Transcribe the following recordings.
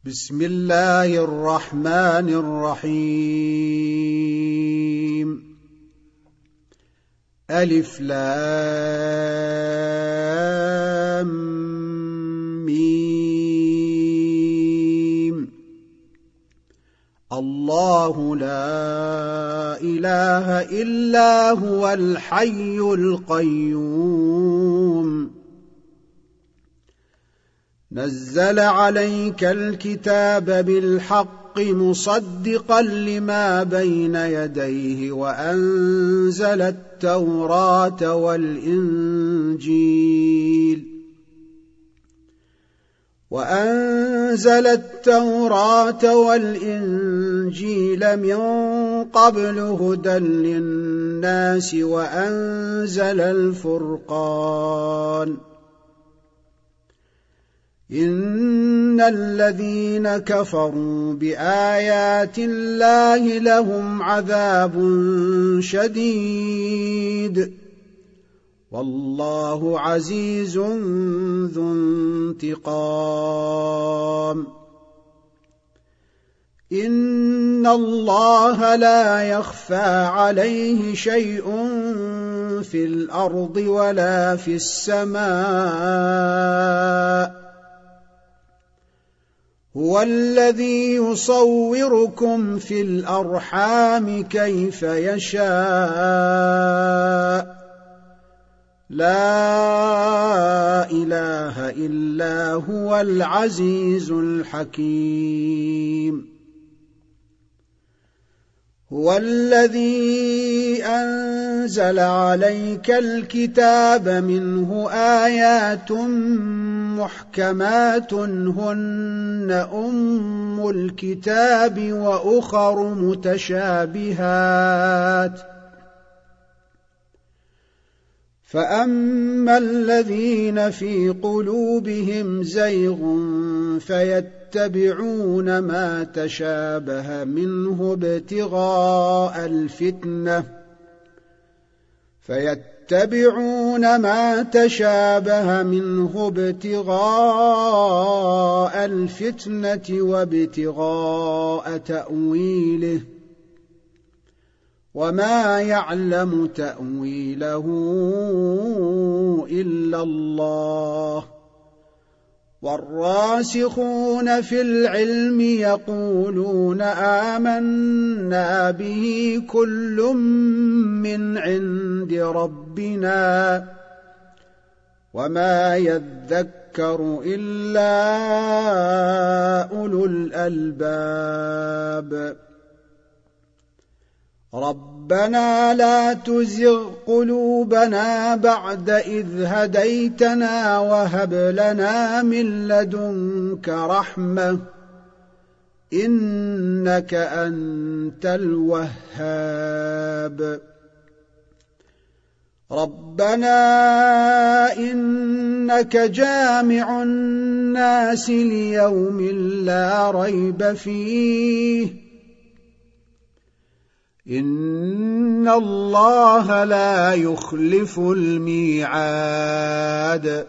بسم الله الرحمن الرحيم. ألف لام ميم. الله لا إله إلا هو الحي القيوم. نزل عليك الكتاب بالحق مصدقا لما بين يديه وأنزل التوراة والإنجيل من قبل هدى للناس وأنزل الفرقان. إن الذين كفروا بآيات الله لهم عذاب شديد والله عزيز ذو انتقام. إن الله لا يخفى عليه شيء في الأرض ولا في السماء. هو الذي يصوركم في الأرحام كيف يشاء. لا إله إلا هو العزيز الحكيم. هو الذي أنزل عليك الكتاب منه آيات محكمات هن أم الكتاب وأخر متشابهات. فأما الذين في قلوبهم زيغ فيتبعون ما تشابه منه ابتغاء الفتنة وابتغاء تأويله وما يعلم تأويله إلا الله. والراسخون في العلم يقولون آمنا به كل من عند ربنا وما يذكر إلا أولو الألباب. ربنا لا تزغ قلوبنا بعد إذ هديتنا وهب لنا من لدنك رحمة إنك أنت الوهاب. ربنا إنك جامع الناس ليوم لا ريب فيه إن الله لا يخلف الميعاد.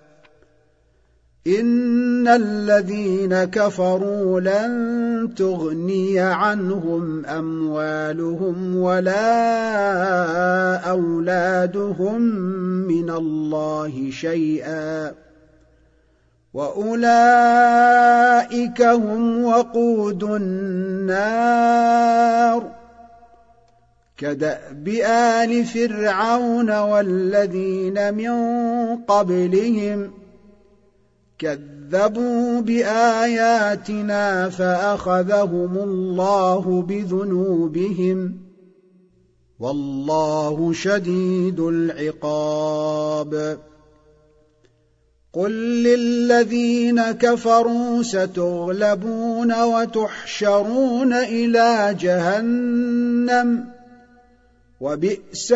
إن الذين كفروا لن تغني عنهم أموالهم ولا أولادهم من الله شيئا وأولئك هم وقود النار. كدأب آل فرعون والذين من قبلهم كذبوا بآياتنا فأخذهم الله بذنوبهم والله شديد العقاب. قل للذين كفروا ستغلبون وتحشرون إلى جهنم وبئس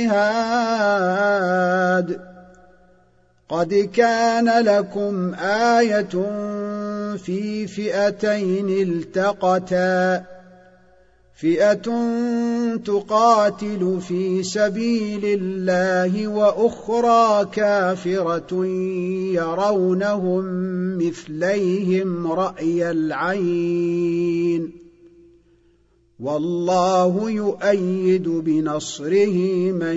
المهاد. قد كان لكم آية في فئتين التقتا فئة تقاتل في سبيل الله وأخرى كافرة يرونهم مثليهم رأي العين والله يؤيد بنصره من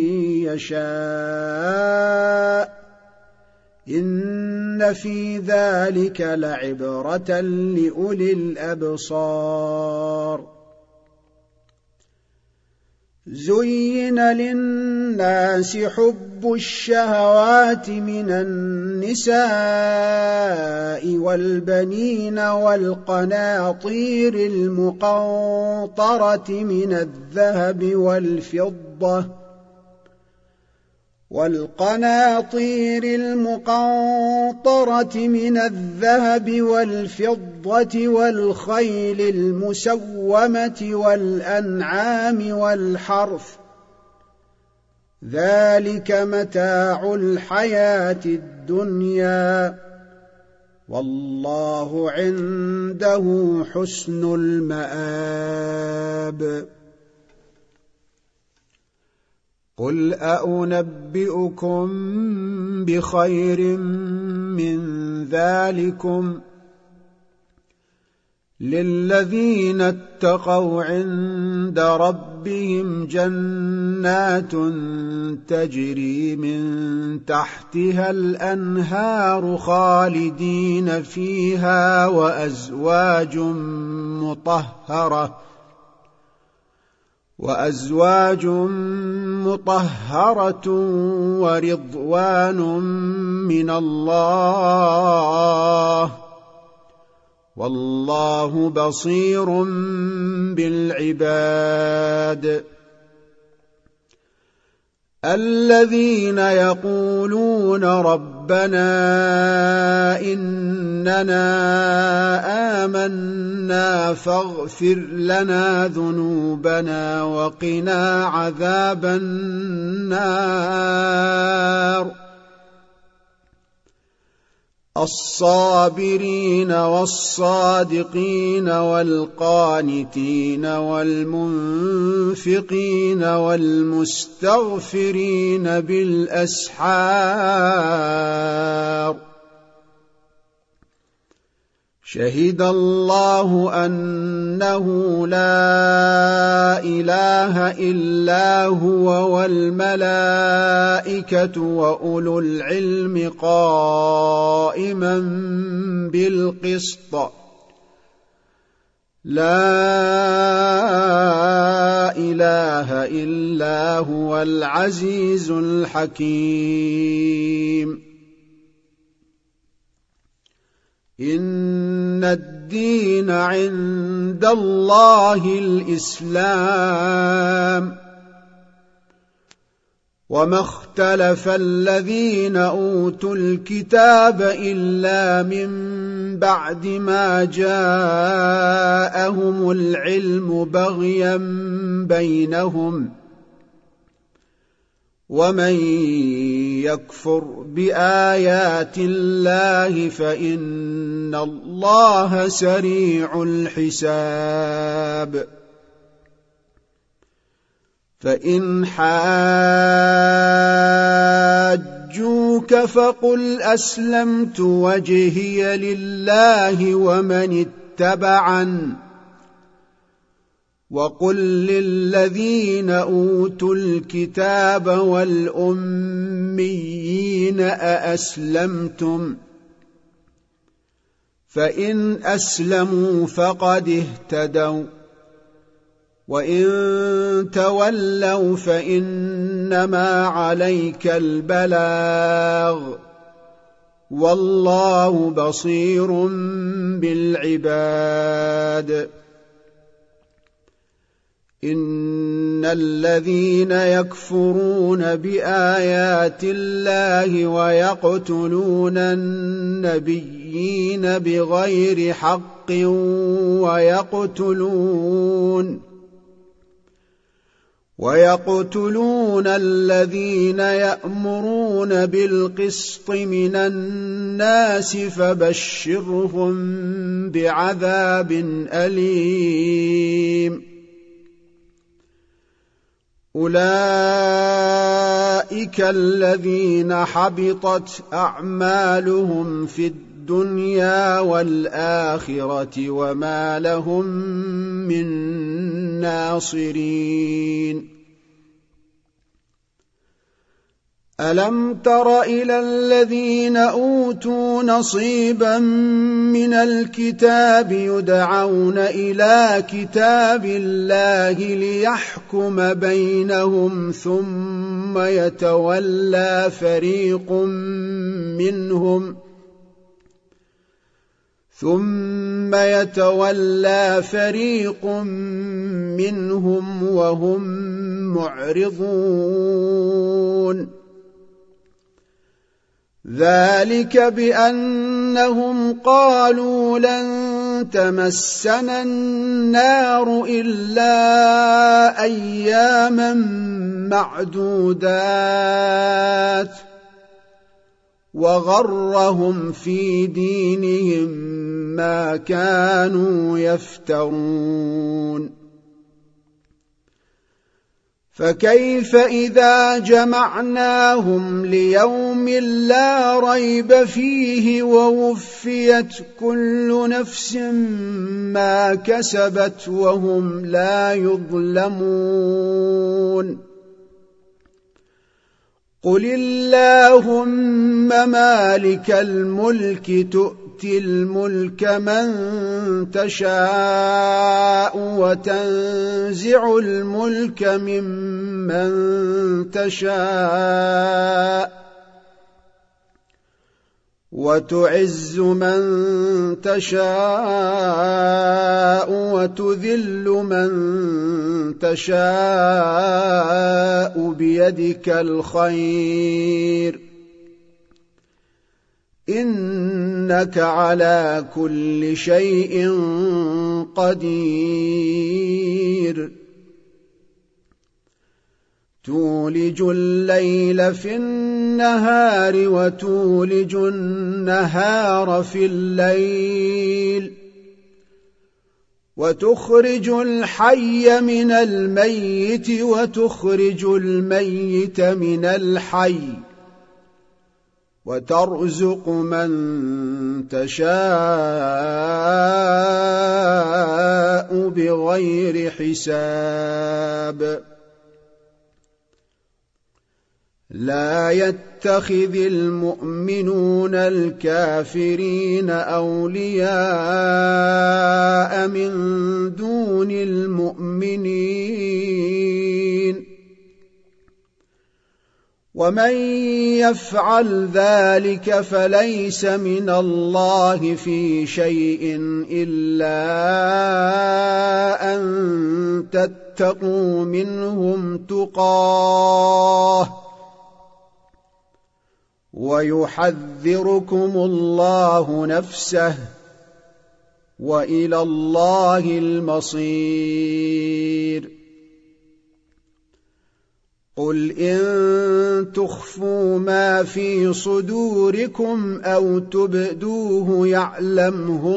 يشاء إن في ذلك لعبرة لأولي الأبصار زين للناس حب الشهوات من النساء والبنين والقناطير المقنطرة من الذهب والفضة والخيل المسومة والأنعام والحرث ذلك متاع الحياة الدنيا والله عنده حسن المآب قل أنبئكم بخير من ذلكم للذين اتقوا عند ربهم جنات تجري من تحتها الأنهار خالدين فيها وأزواج مطهرة ورضوان من الله والله بصير بالعباد الذين يقولون ربنا إننا آمنا فاغفر لنا ذنوبنا وقنا عذاب النار الصابرين والصادقين والقانتين والمنفقين والمستغفرين بالأسحار شهد الله أنه لا إله إلا هو والملائكة وأولو العلم قائما بالقسط لا إله إلا هو العزيز الحكيم إن الدين عند الله الإسلام وما اختلف الذين أوتوا الكتاب إلا من بعد ما جاءهم العلم بغيا بينهم ومن يكفر بآيات الله فإن الله سريع الحساب فإن حاجوك فقل أسلمت وجهي لله ومن اتبعن وقل للذين أوتوا الكتاب والأميين أأسلمتم فإن أسلموا فقد اهتدوا وإن تولوا فإنما عليك البلاغ والله بصير بالعباد إن الذين يكفرون بآيات الله ويقتلون النبيين بغير حق ويقتلون الذين يأمرون بالقسط من الناس فبشرهم بعذاب أليم أولئك الذين حبطت أعمالهم في الدنيا والآخرة وما لهم من ناصرين. ألم تر إلى الذين أوتوا نصيبا من الكتاب يدعون إلى كتاب الله ليحكم بينهم ثم يتولى فريق منهم وهم معرضون. ذلك بأنهم قالوا لن تمسنا النار إلا أياما معدودات وغرهم في دينهم ما كانوا يفترون. فكيف إذا جمعناهم ليوم لا ريب فيه ووفيت كل نفس ما كسبت وهم لا يظلمون. قل اللهم مالك الملك تؤتي الملك من تشاء وتنزع الملك ممن تشاء وتعز من تشاء وتذل من تشاء بيدك الخير إنك على كل شيء قدير. تولج الليل في النهار وتولج النهار في الليل وتخرج الحي من الميت وتخرج الميت من الحي وترزق من تشاء بغير حساب. لا يتخذ المؤمنون الكافرين أولياء من دون المؤمنين ومن يفعل ذلك فليس من الله في شيء إلا أن تتقوا منهم تقاه ويحذركم الله نفسه وإلى الله المصير. قل إن تخفوا ما في صدوركم أو تبدوه يعلمه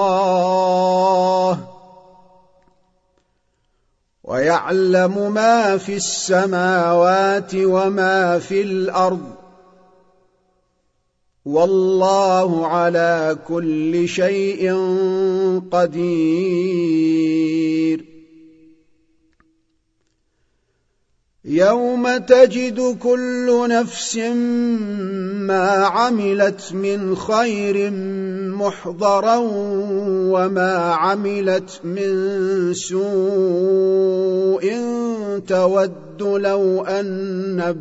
الله ويعلم ما في السماوات وما في الأرض والله على كل شيء قدير. يوم تجد كل نفس ما عملت من خير محضرا وما عملت من سوء تود لو أن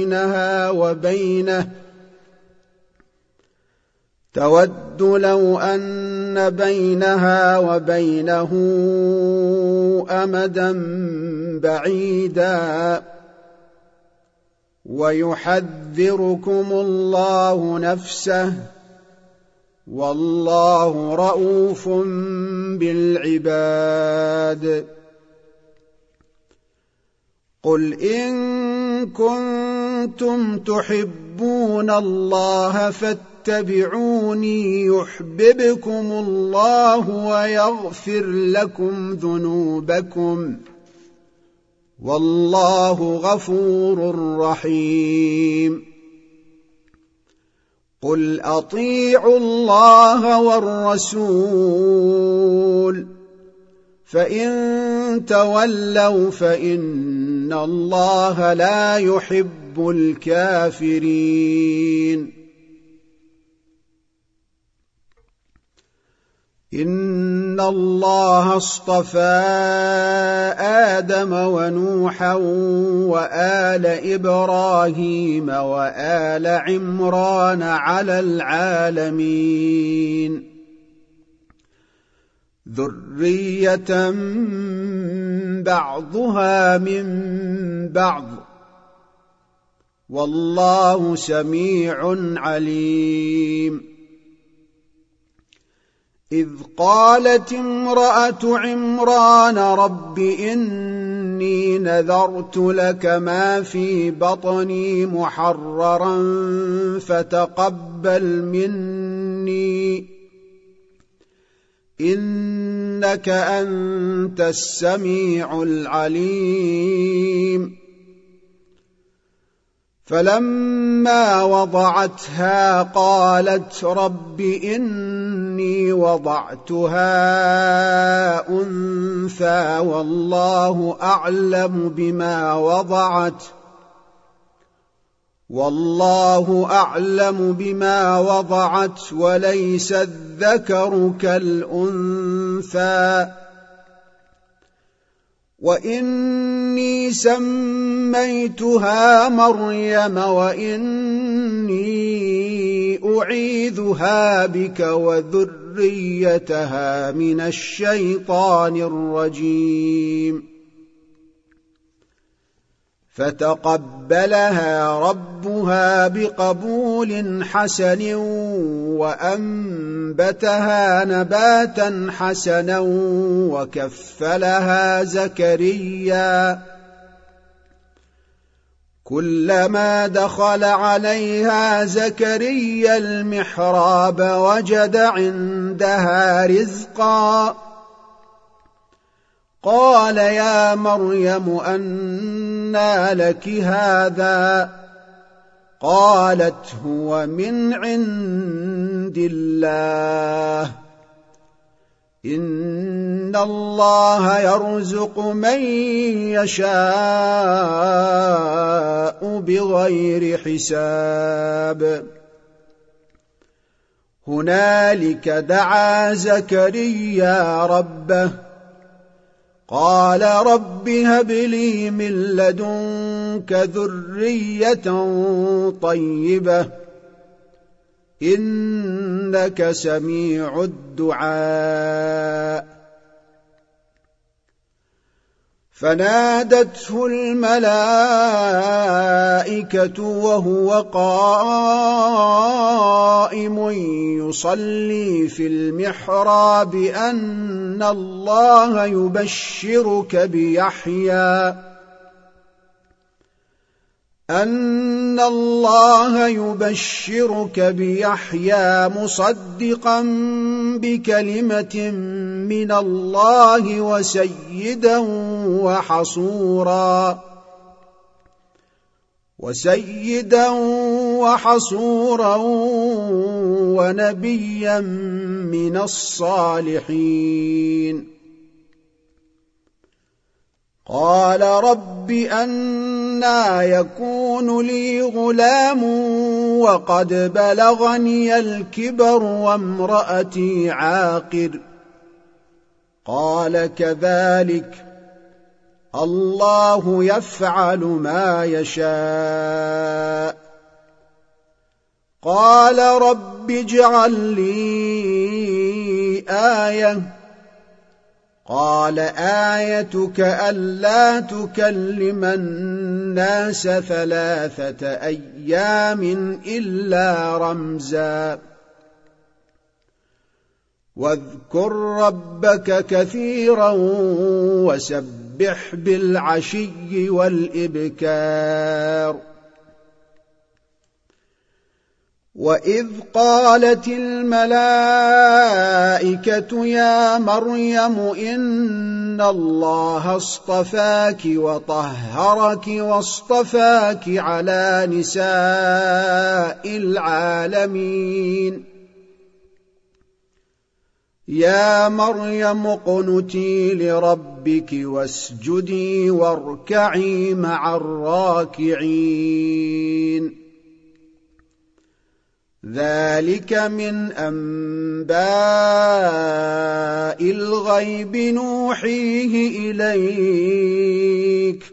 بينها وبينه أمدا بعيدا ويحذركم الله نفسه والله رءوف بالعباد. قل إن كنتم تحبون الله فاتبعوني يحببكم الله ويغفر لكم ذنوبكم والله غفور رحيم قل أطيعوا الله والرسول فإن تولوا فإن الله لا يحب الكافرين إن الله اصطفى آدم ونوحا وآل إبراهيم وآل عمران على العالمين ذرية بعضها من بعض والله سميع عليم إذ قالت امرأة عمران رب إني نذرت لك ما في بطني محررا فتقبل مني إنك أنت السميع العليم فلما وضعتها قالت رب إني وضعتها أنثى والله أعلم بما وضعت وليس الذكر كالأنثى وإني سميتها مريم وإني أعيذها بك وذريتها من الشيطان الرجيم فتقبلها ربها بقبول حسن وأنبتها نباتا حسنا وكفلها زكريا كلما دخل عليها زكريا المحراب وجد عندها رزقا قال يا مريم أنى لك هذا قالت هو من عند الله إن الله يرزق من يشاء بغير حساب هنالك دعا زكريا ربه قال رب هب لي من لدنك ذرية طيبة إنك سميع الدعاء فنادته الملائكة وهو قائم يصلي في المحراب أن الله يبشرك بيحيى مصدقا بكلمة من الله وسيدا وحصورا ونبيا من الصالحين قال رب أنى يكون لي غلام وقد بلغني الكبر وامرأتي عاقر قال كذلك الله يفعل ما يشاء قال رب اجعل لي آية قال آيتك ألا تكلم الناس 3 أيام إلا رمزا واذكر ربك كثيرا وسبح بالعشي والإبكار وإذ قالت الملائكة يا مريم إن الله اصطفاك وطهرك واصطفاك على نساء العالمين يا مريم اقنتي لربك واسجدي واركعي مع الراكعين ذلك من أنباء الغيب نوحيه إليك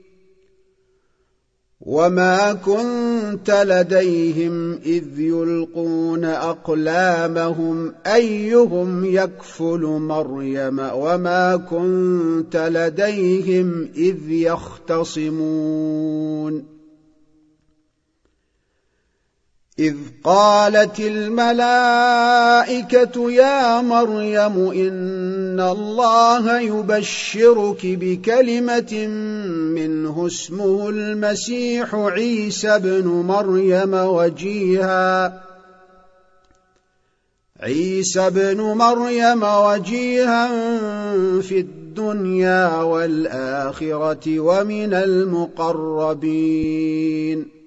وما كنت لديهم إذ يلقون أقلامهم أيهم يكفل مريم وما كنت لديهم إذ يختصمون إذ قالت الملائكة يا مريم إن الله يبشرك بكلمة منه اسمه المسيح عيسى بن مريم وجيها في الدنيا والآخرة ومن المقربين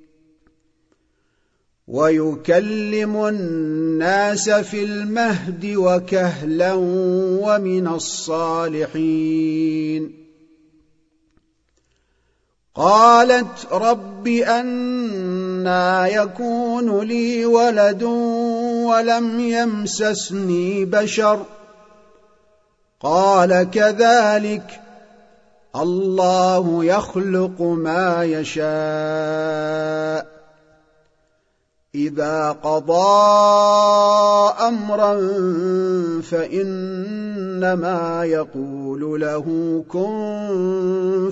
ويكلم الناس في المهد وكهلا ومن الصالحين قالت رب أنى يكون لي ولد ولم يمسسني بشر قال كذلك الله يخلق ما يشاء إذا قضى أمرا فإنما يقول له كن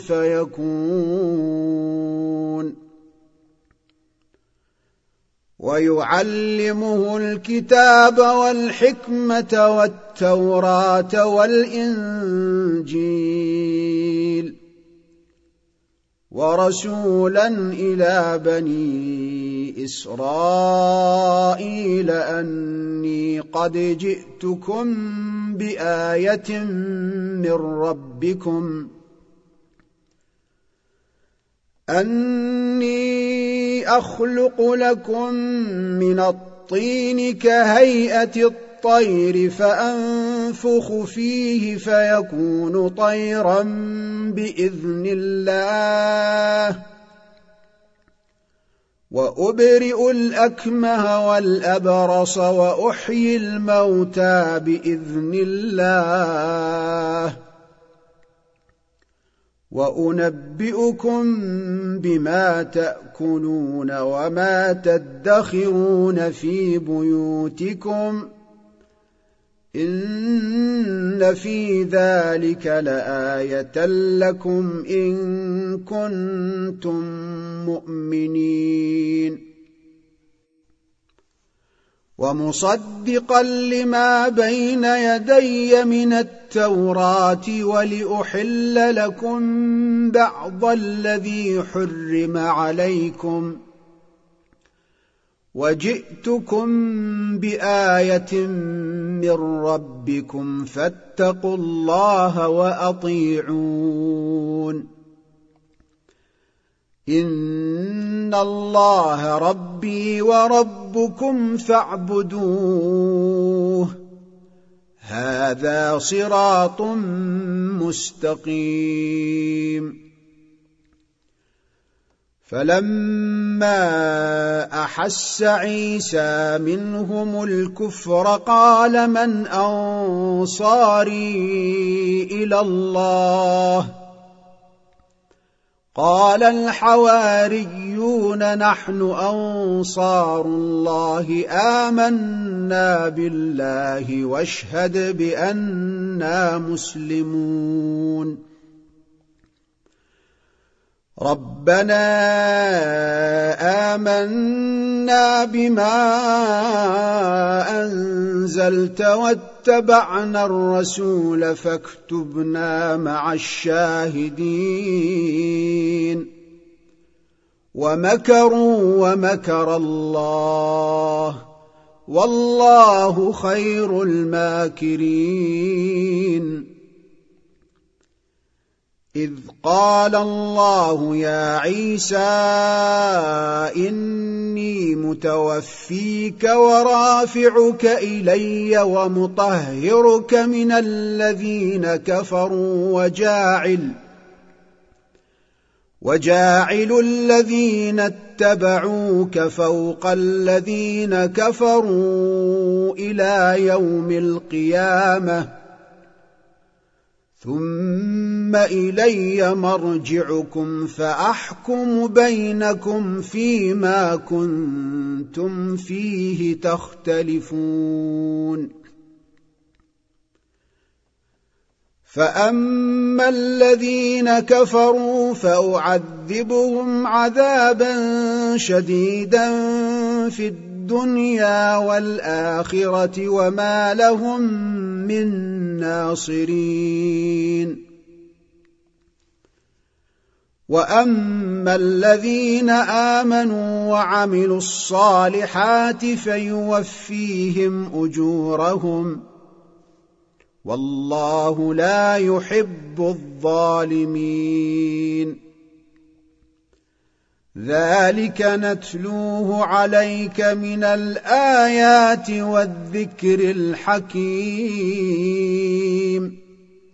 فيكون ويعلمه الكتاب والحكمة والتوراة والإنجيل ورسولا إلى بني إسرائيل أني قد جئتكم بآية من ربكم أني أخلق لكم من الطين كهيئة الطير فأنفخ فيه فيكون طيرا بإذن الله وأبرئ الأكمه والأبرص وأحيي الموتى بإذن الله وأنبئكم بما تأكلون وما تدخرون في بيوتكم إن في ذلك لآية لكم إن كنتم مؤمنين ومصدقا لما بين يدي من التوراة ولأحل لكم بعض الذي حرم عليكم وجئتكم بآية من ربكم فاتقوا الله وأطيعون إن الله ربي وربكم فاعبدوه هذا صراط مستقيم فلما أحس عيسى منهم الكفر قال من أنصاري إلى الله قال الحواريون نحن أنصار الله آمنا بالله واشهد بأننا مسلمون ربنا آمنا بما أنزلت واتبعنا الرسول فاكتبنا مع الشاهدين ومكروا ومكر الله والله خير الماكرين. إذ قال الله يا عيسى إني متوفيك ورافعك إلي ومطهرك من الذين كفروا وجاعل الذين اتبعوك فوق الذين كفروا إلى يوم القيامة ثم إلي مرجعكم فأحكم بينكم فيما كنتم فيه تختلفون. فأما الذين كفروا فأعذبهم عذابا شديدا في الدنيا والآخرة وما لهم من ناصرين. وأما الذين آمنوا وعملوا الصالحات فيوفيهم أجورهم والله لا يحب الظالمين. ذلك نتلوه عليك من الآيات والذكر الحكيم.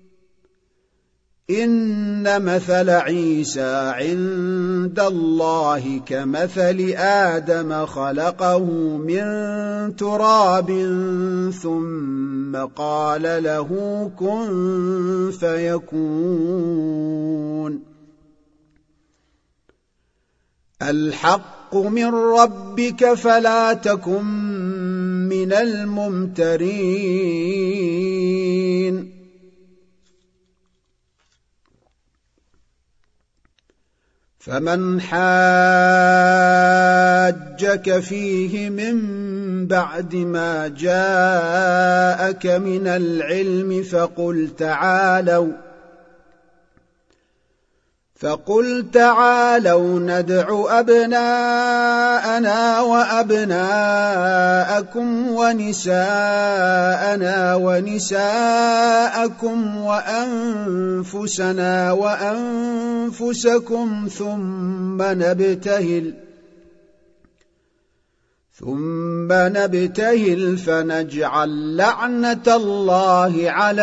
إن مثل عيسى عند الله كمثل آدم خلقه من تراب ثم قال له كن فيكون. الحق من ربك فلا تكن من الممترين. فمن حاجك فيه من بعد ما جاءك من العلم فقل تعالوا ندع أبناءنا وأبناءكم ونساءنا ونساءكم وأنفسنا وأنفسكم ثم نبتهل فنجعل لعنة الله على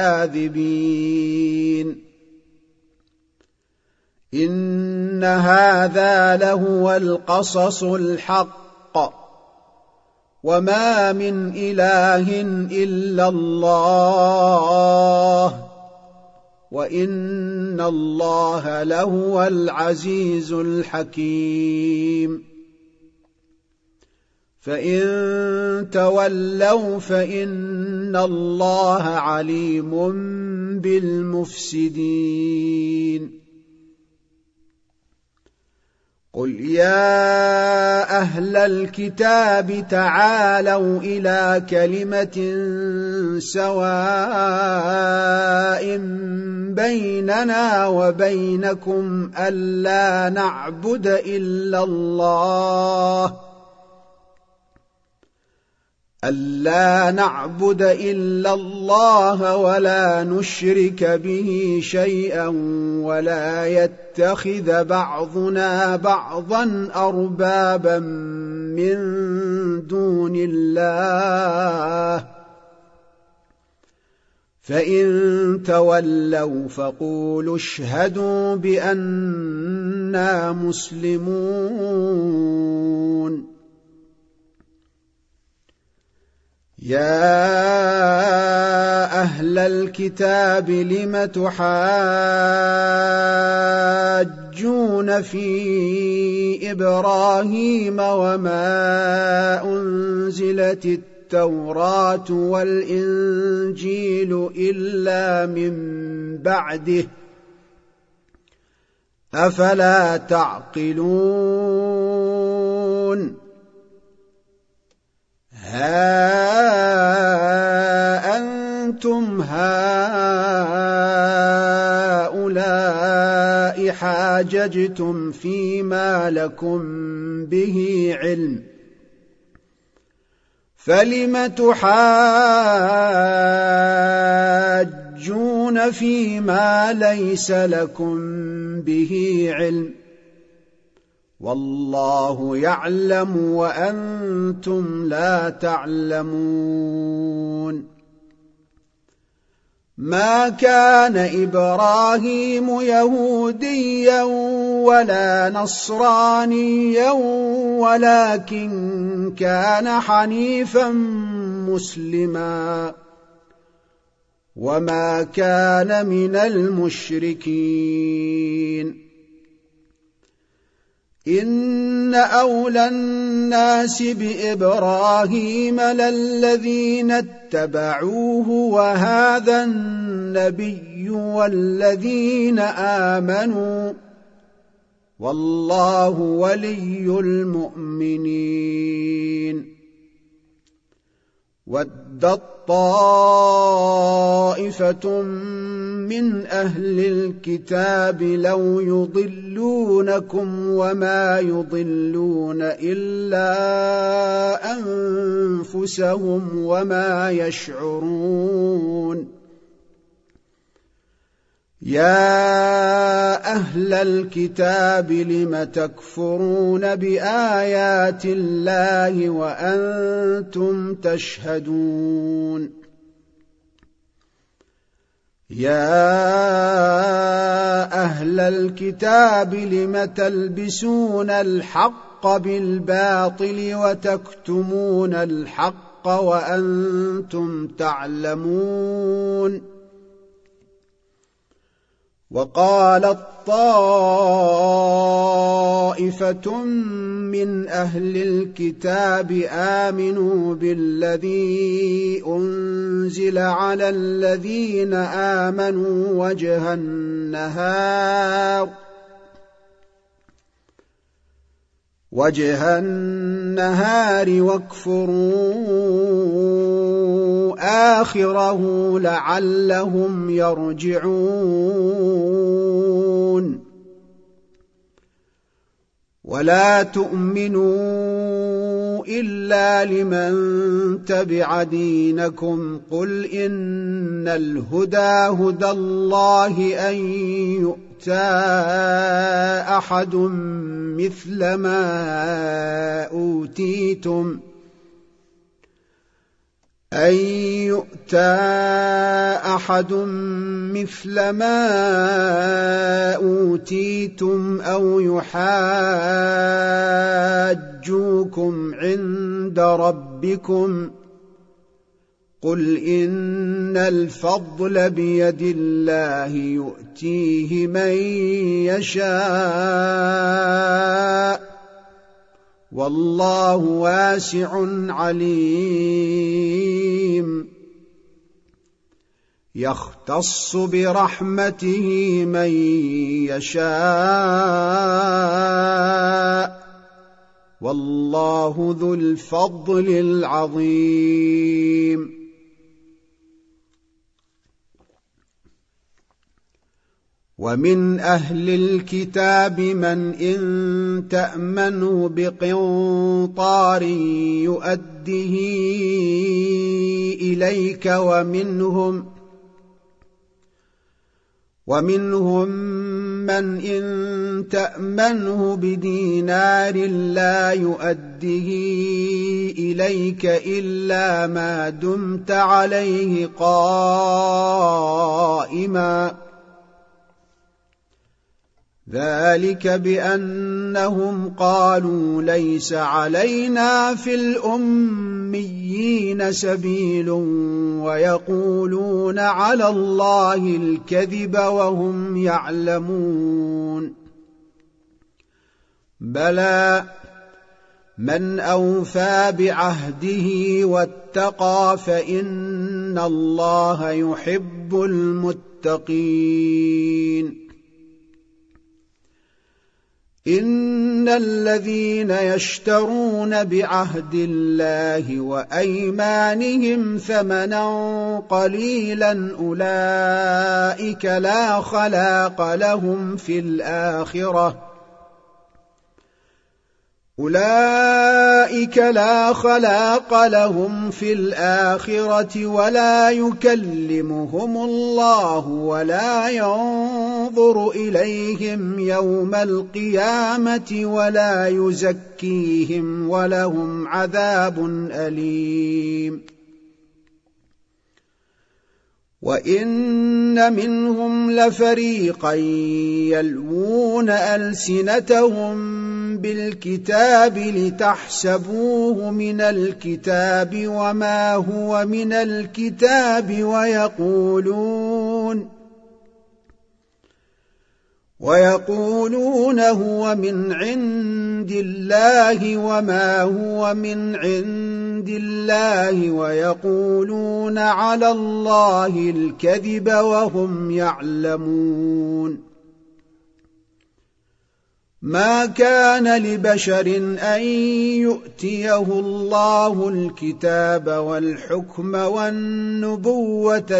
الكاذبين. إن هذا لهو القصص الحق وما من إله إلا الله وإن الله لهو العزيز الحكيم. فإن تولوا فإن الله عليم بالمفسدين. قل يا أهل الكتاب تعالوا إلى كلمة سواء بيننا وبينكم ألا نعبد إلا الله ولا نشرك به شيئا ولا يتخذ بعضنا بعضا أربابا من دون الله. فإن تولوا فقولوا اشهدوا بأننا مسلمون. يا أهل الكتاب لم تحاجون في إبراهيم وما أنزلت التوراة والإنجيل إلا من بعده أفلا تعقلون. ها أنتم هؤلاء حاججتم فيما لكم به علم فلم تحاجون فيما ليس لكم به علم والله يعلم وأنتم لا تعلمون ما كان إبراهيم يهوديا ولا نصرانيا ولكن كان حنيفا مسلما وما كان من المشركين إن أولى الناس بإبراهيم للذين اتبعوه وهذا النبي والذين آمنوا والله ولي المؤمنين ودت طائفة من أهل الكتاب لو يضلونكم وما يضلون إلا أنفسهم وما يشعرون يا أهل الكتاب لم تكفرون بآيات الله وأنتم تشهدون يا أهل الكتاب لم تلبسون الحق بالباطل وتكتمون الحق وأنتم تعلمون وقالت طائفة من أهل الكتاب آمنوا بالذي أنزل على الذين آمنوا وجه النهار واكفروا آخره لعلهم يرجعون ولا تؤمنوا إلا لمن تبع دينكم قل إن الهدى هدى الله أن يؤتى أحد مثل ما أوتيتم أو يحاجوكم عند ربكم قل إن الفضل بيد الله يؤتيه من يشاء والله واسع عليم يختص برحمته من يشاء والله ذو الفضل العظيم ومن أهل الكتاب من إن تأمنه بقنطار يؤده إليك ومنهم من إن تأمنه بدينار لا يؤده إليك إلا ما دمت عليه قائما ذلك بأنهم قالوا ليس علينا في الأميين سبيل ويقولون على الله الكذب وهم يعلمون بلى من أوفى بعهده واتقى فإن الله يحب المتقين إن الذين يشترون بعهد الله وأيمانهم ثمنا قليلا أولئك لا خلاق لهم في الآخرة ولا يكلمهم الله ولا ينظر إليهم يوم القيامة ولا يزكيهم ولهم عذاب أليم. وإن منهم لفريقا يلوون ألسنتهم بالكتاب لتحسبوه من الكتاب وما هو من الكتاب ويقولون هو من عند الله وما هو من عند الله ويقولون على الله الكذب وهم يعلمون. ما كان لبشر أن يؤتيه الله الكتاب والحكم والنبوة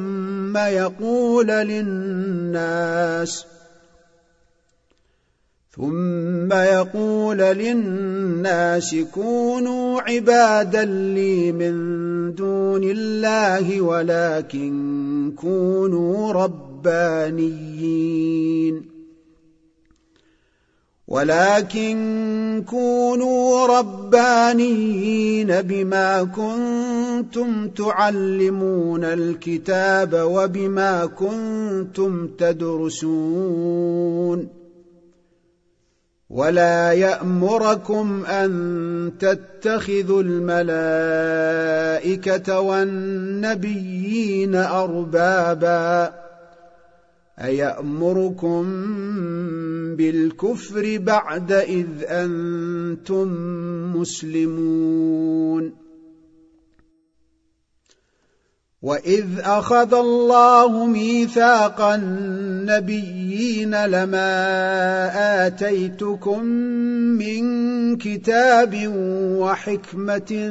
ثم يقول للناس كونوا عبادا لي من دون الله ولكن كونوا ربانيين بما كنتم تعلمون الكتاب وبما كنتم تدرسون. ولا يأمركم أن تتخذوا الملائكة والنبيين أربابا أيأمركم بالكفر بعد إذ أنتم مسلمون. وإذ أخذ الله ميثاق النبيين لما آتيتكم من كتاب وحكمة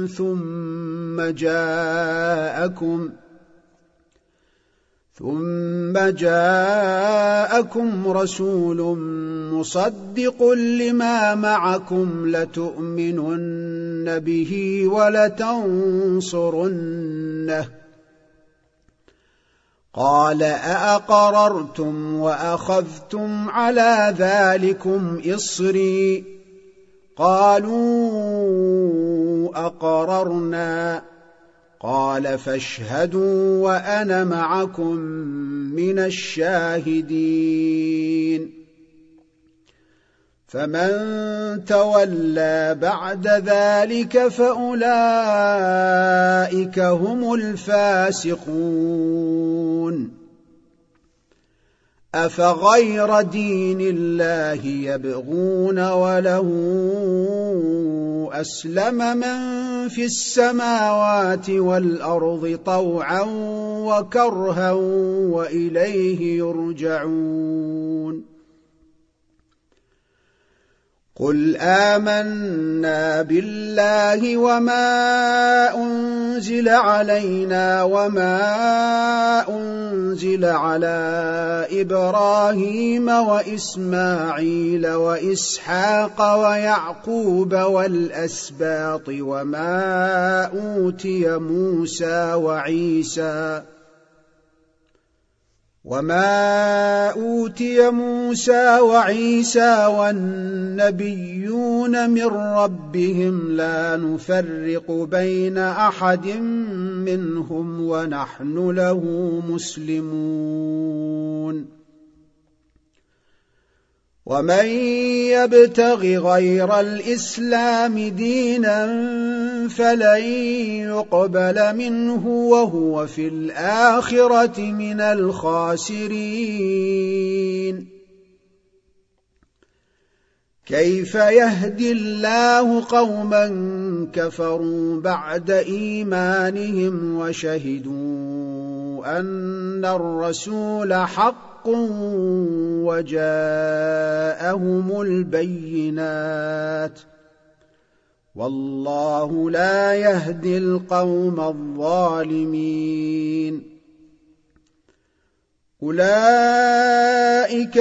ثم جاءكم رسول مصدق لما معكم لتؤمنن به ولتنصرنه قال أأقررتم وأخذتم على ذلكم إصري قالوا أقررنا قال فاشهدوا وأنا معكم من الشاهدين. فمن تولى بعد ذلك فأولئك هم الفاسقون. أفغير دين الله يبغون وله أسلم من في السماوات والأرض طوعا وكرها وإليه يرجعون. قل آمنا بالله وما أنزل علينا وما أنزل على إبراهيم وإسماعيل وإسحاق ويعقوب والأسباط وما أوتي موسى وعيسى والنبيون من ربهم لا نفرق بين أحد منهم ونحن له مسلمون. ومن يبتغ غير الإسلام دينا فلن يقبل منه وهو في الآخرة من الخاسرين. كيف يهدي الله قوما كفروا بعد إيمانهم وشهدوا أن الرسول حق وجاءهم البينات والله لا يهدي القوم الظالمين أولئك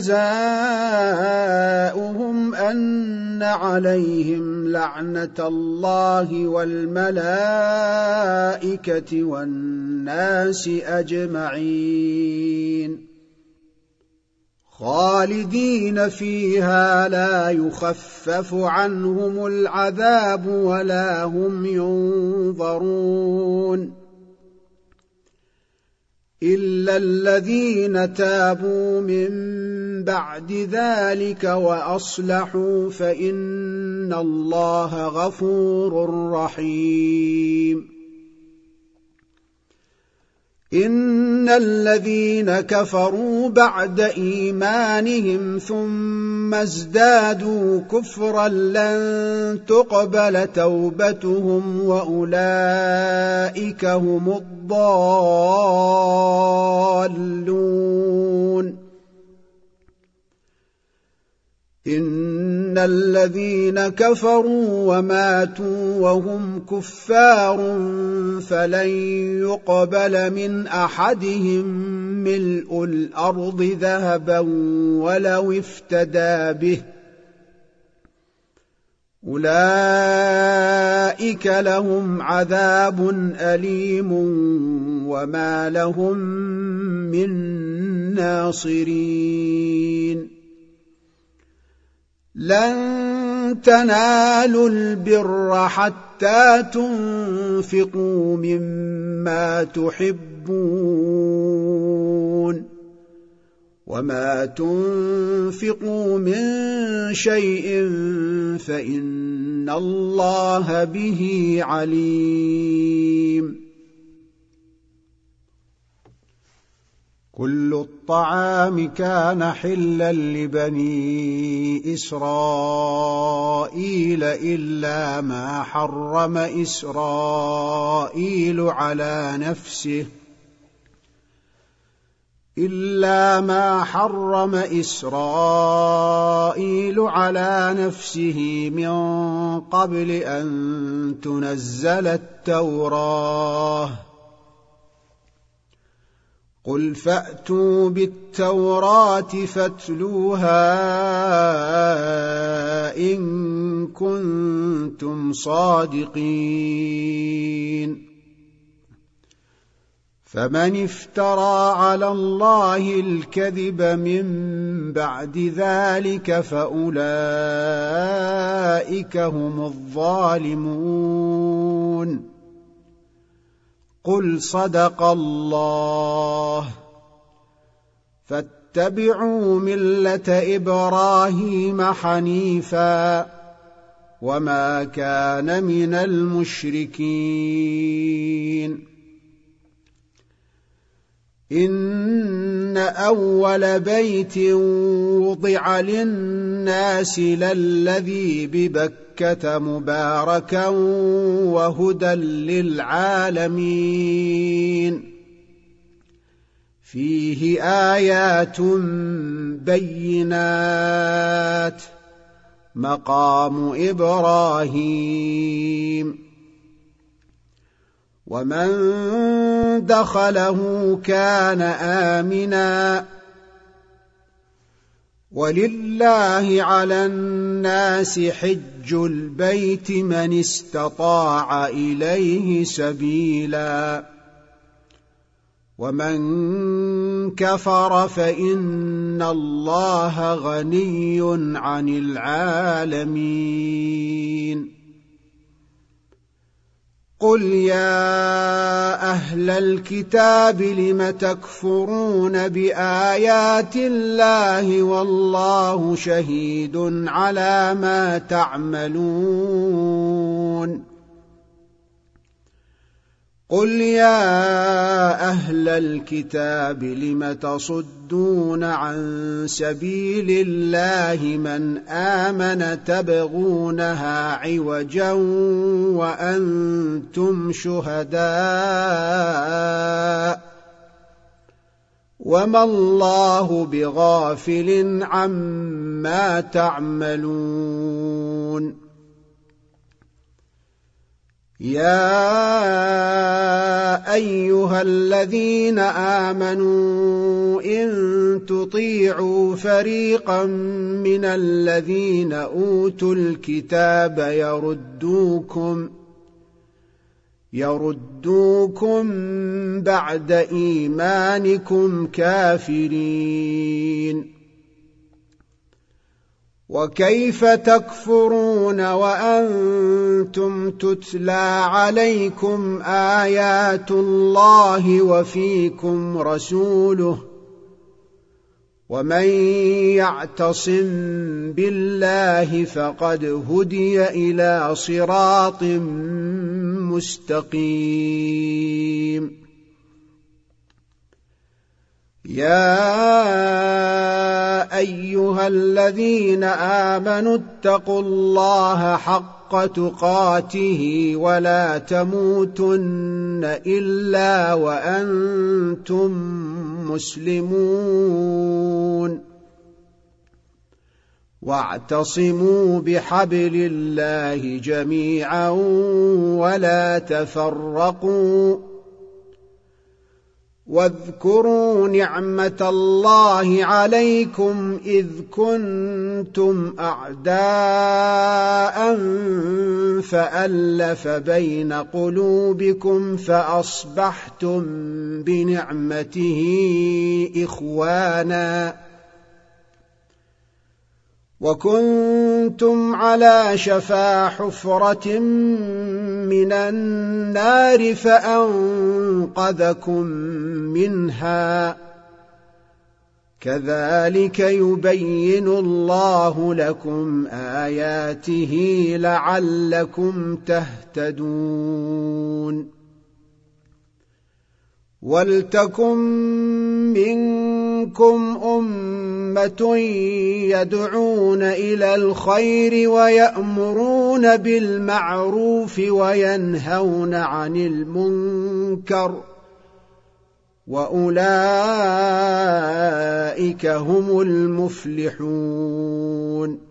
جزاؤهم أن عليهم لعنة الله والملائكة والناس أجمعين خالدين فيها لا يخفف عنهم العذاب ولا هم ينظرون إلا الذين تابوا من بعد ذلك وأصلحوا فإن الله غفور رحيم إن الذين كفروا بعد إيمانهم ثم ازدادوا كفرا لن تقبل توبتهم وأولئك هم الضالون إن الذين كفروا وماتوا وهم كفار فلن يقبل من أحدهم ملء الأرض ذهبا ولو افتدى به أولئك لهم عذاب أليم وما لهم من ناصرين لن تنالوا البر حتى تنفقوا مما تحبون وما تنفقوا من شيء فإن الله به عليم كل الطعام كان حلا لبني إسرائيل إلا ما حرم إسرائيل على نفسه من قبل أن تنزل التوراة قل فأتوا بالتوراة فاتلوها إن كنتم صادقين فمن افترى على الله الكذب من بعد ذلك فأولئك هم الظالمون قل صدق الله فاتبعوا ملة إبراهيم حنيفا وما كان من المشركين إن أول بيت وضع للناس للذي ببكة مباركا وهدى للعالمين فيه آيات بينات مقام إبراهيم ومن دخله كان آمنا ولله على الناس حج البيت من استطاع إليه سبيلا ومن كفر فإن الله غني عن العالمين قل يا أهل الكتاب لم تكفرون بآيات الله والله شهيد على ما تعملون قل يا أهل الكتاب لم تصدون عن سبيل الله من آمن تبغونها عوجا وأنتم شهداء وما الله بغافل عما تعملون يا أيها الذين آمنوا إن تطيعوا فريقا من الذين أوتوا الكتاب يردوكم بعد إيمانكم كافرين وكيف تكفرون وأنتم تتلى عليكم آيات الله وفيكم رسوله ومن يعتصم بالله فقد هدي إلى صراط مستقيم يا أيها الذين آمنوا اتقوا الله حق تقاته ولا تموتن إلا وأنتم مسلمون واعتصموا بحبل الله جميعا ولا تفرقوا واذكروا نعمة الله عليكم إذ كنتم أعداء فألف بين قلوبكم فأصبحتم بنعمته إخوانا وكنتم على شفا حفرة من النار فأنقذكم منها كذلك يبين الله لكم آياته لعلكم تهتدون ولتكن منكم أمة يدعون إلى الخير ويأمرون بالمعروف وينهون عن المنكر وأولئك هم المفلحون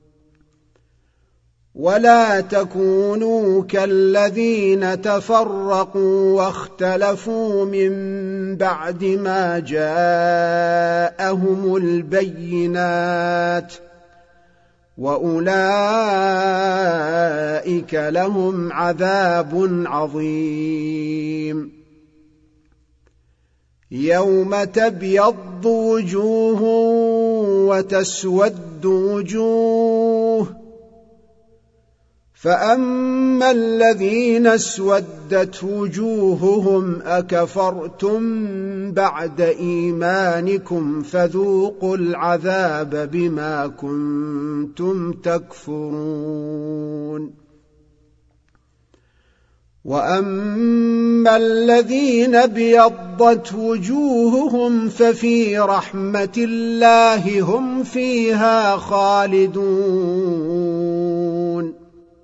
ولا تكونوا كالذين تفرقوا واختلفوا من بعد ما جاءهم البينات وأولئك لهم عذاب عظيم يوم تبيض وجوه وتسود وجوه فأما الذين اسودت وجوههم أكفرتم بعد إيمانكم فذوقوا العذاب بما كنتم تكفرون وأما الذين ابيضت وجوههم ففي رحمة الله هم فيها خالدون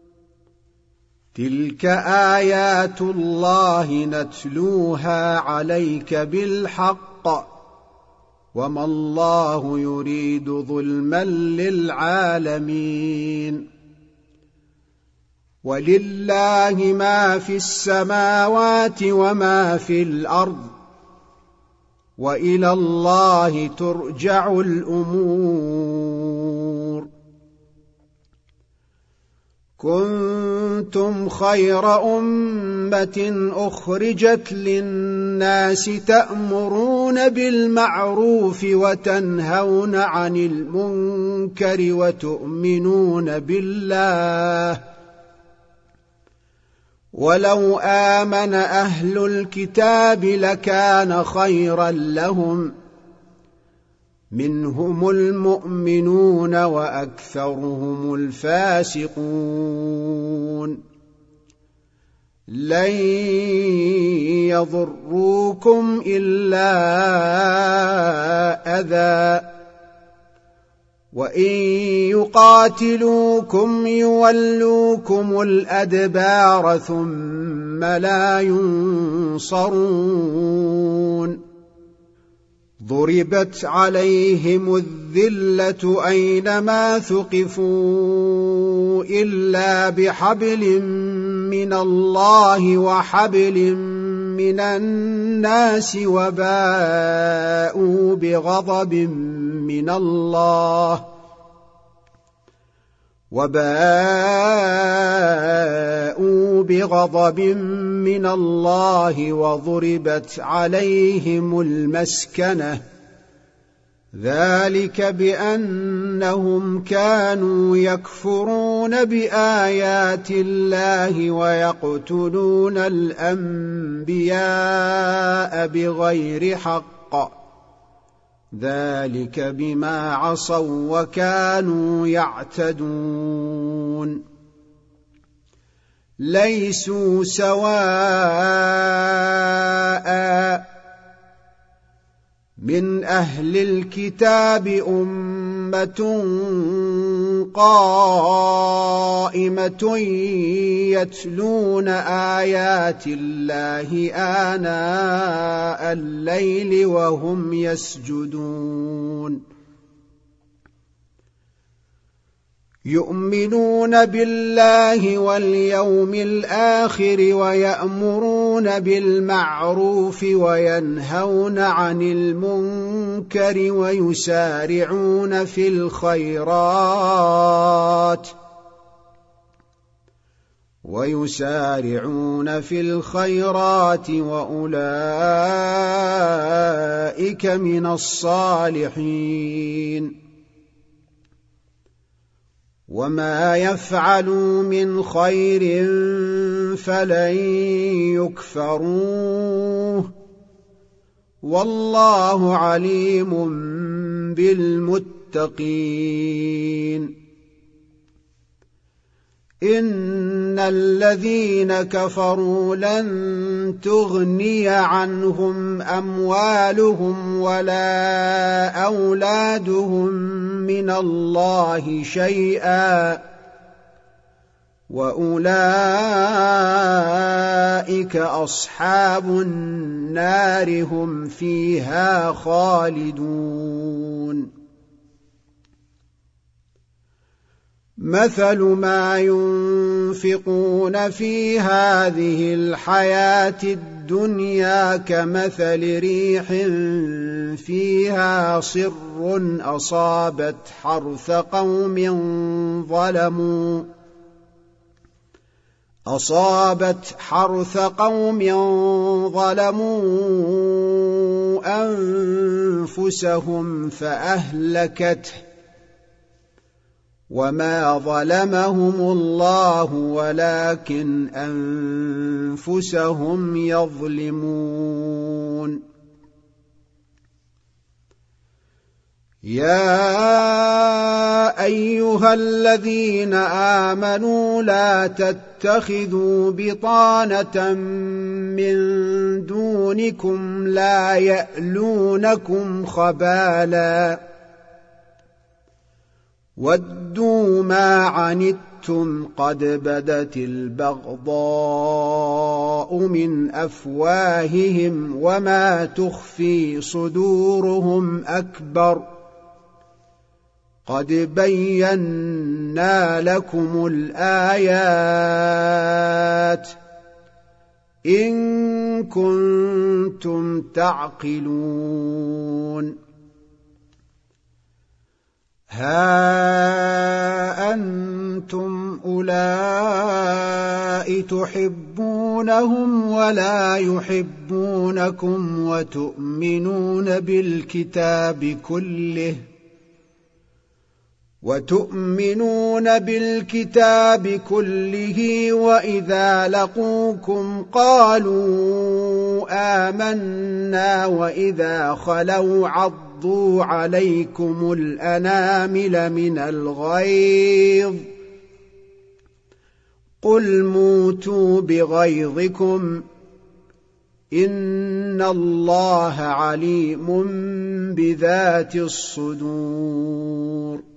تلك آيات الله نتلوها عليك بالحق وما الله يريد ظلما للعالمين ولله ما في السماوات وما في الأرض وإلى الله ترجع الأمور كنتم خير أمة أخرجت للناس تأمرون بالمعروف وتنهون عن المنكر وتؤمنون بالله ولو آمن أهل الكتاب لكان خيرا لهم منهم المؤمنون وأكثرهم الفاسقون لن يضروكم إلا أذى وإن يقاتلوكم يولوكم الأدبار ثم لا ينصرون ضربت عليهم الذلة أينما ثقفوا إلا بحبل من الله وحبل من الناس وباءوا بغضب من الله وضربت عليهم المسكنة ذلك بأنهم كانوا يكفرون بآيات الله ويقتلون الأنبياء بغير حق ذلك بما عصوا وكانوا يعتدون ليسوا سواء من أهل الكتاب أمة قائمة يتلون آيات الله آناء الليل وهم يسجدون يؤمنون بالله واليوم الآخر ويأمرون بالمعروف وينهون عن المنكر ويسارعون في الخيرات وأولئك من الصالحين وما يفعلوا من خير فلن يكفروه والله عليم بالمتقين إن الذين كفروا لن تغني عنهم أموالهم ولا أولادهم من الله شيئا وأولئك أصحاب النار هم فيها خالدون مثل ما ينفقون في هذه الحياة الدنيا كمثل ريح فيها صر أصابت حرث قوم ظلموا أنفسهم فأهلكته وما ظلمهم الله ولكن أنفسهم يظلمون يا أيها الذين آمنوا لا تتخذوا بطانة من دونكم لا يألونكم خبالا ودوا ما عنتم قد بدت البغضاء من أفواههم وما تخفي صدورهم أكبر قد بينا لكم الآيات إن كنتم تعقلون ها أنتم أولئك تحبونهم ولا يحبونكم وتؤمنون بالكتاب كله وإذا لقوكم قالوا آمنا وإذا خلوا عضوا عليكم الأنامل من الغيظ قل موتوا بغيظكم إن الله عليم بذات الصدور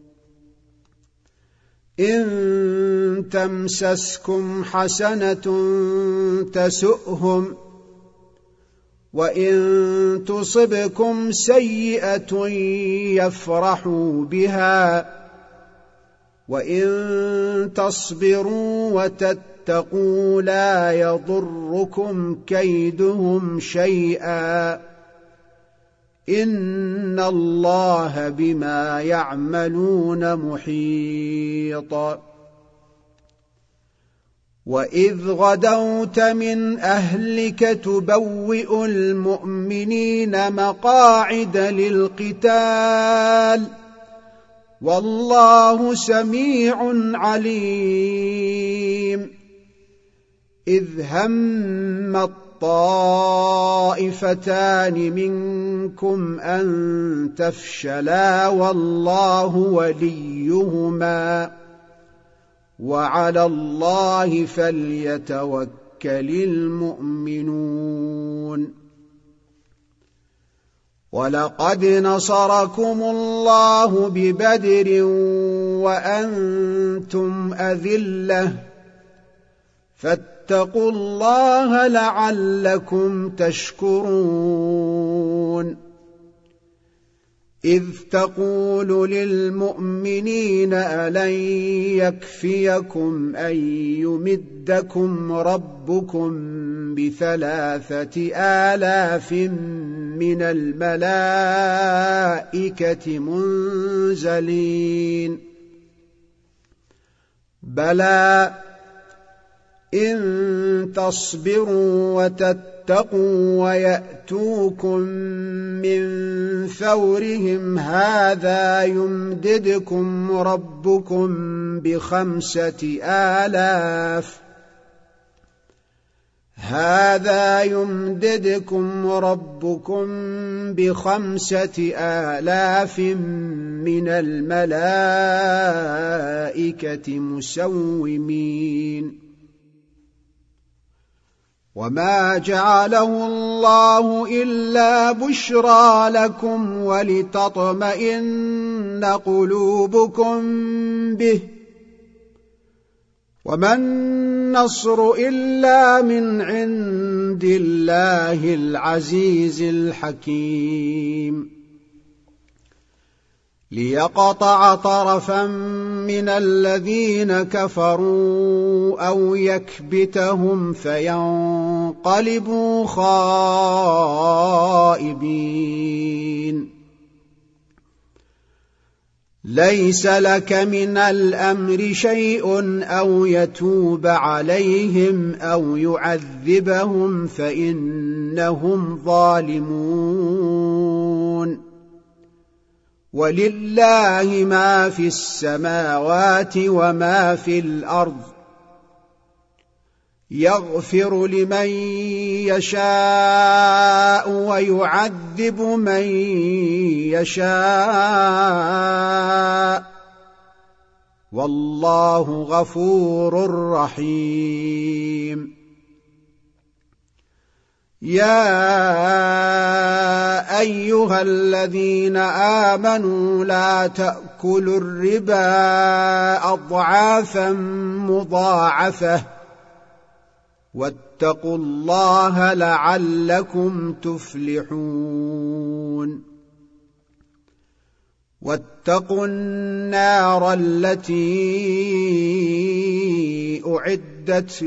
إن تمسسكم حسنة تسؤهم وإن تصبكم سيئة يفرحوا بها وإن تصبروا وتتقوا لا يضركم كيدهم شيئا إن الله بما يعملون محيط. وإذ غدوت من أهلك تبوئ المؤمنين مقاعد للقتال والله سميع عليم. إذ هم الطائفتان منكم أن تفشلا والله وليهما وعلى الله فليتوكل المؤمنون. ولقد نصركم الله ببدر وأنتم أذلة فاتقوا الله لعلكم تشكرون. إذ تقول للمؤمنين ألن يكفيكم أن يمدكم ربكم ب3,000 من الملائكة منزلين بلى إن تصبروا وتتقوا ويأتوكم من فورهم هذا يمددكم ربكم ب5,000 من الملائكة مسومين. وما جعله الله إلا بشرى لكم ولتطمئن قلوبكم به وما النصر إلا من عند الله العزيز الحكيم. ليقطع طرفا من الذين كفروا أو يكبتهم فينقلبوا خائبين. ليس لك من الأمر شيء أو يتوب عليهم أو يعذبهم فإنهم ظالمون. ولله ما في السماوات وما في الأرض يغفر لمن يشاء ويعذب من يشاء والله غفور رحيم. يا أيها الذين آمنوا لا تأكلوا الربا أضعافا مضاعفة واتقوا الله لعلكم تفلحون. واتقوا النار التي أعدت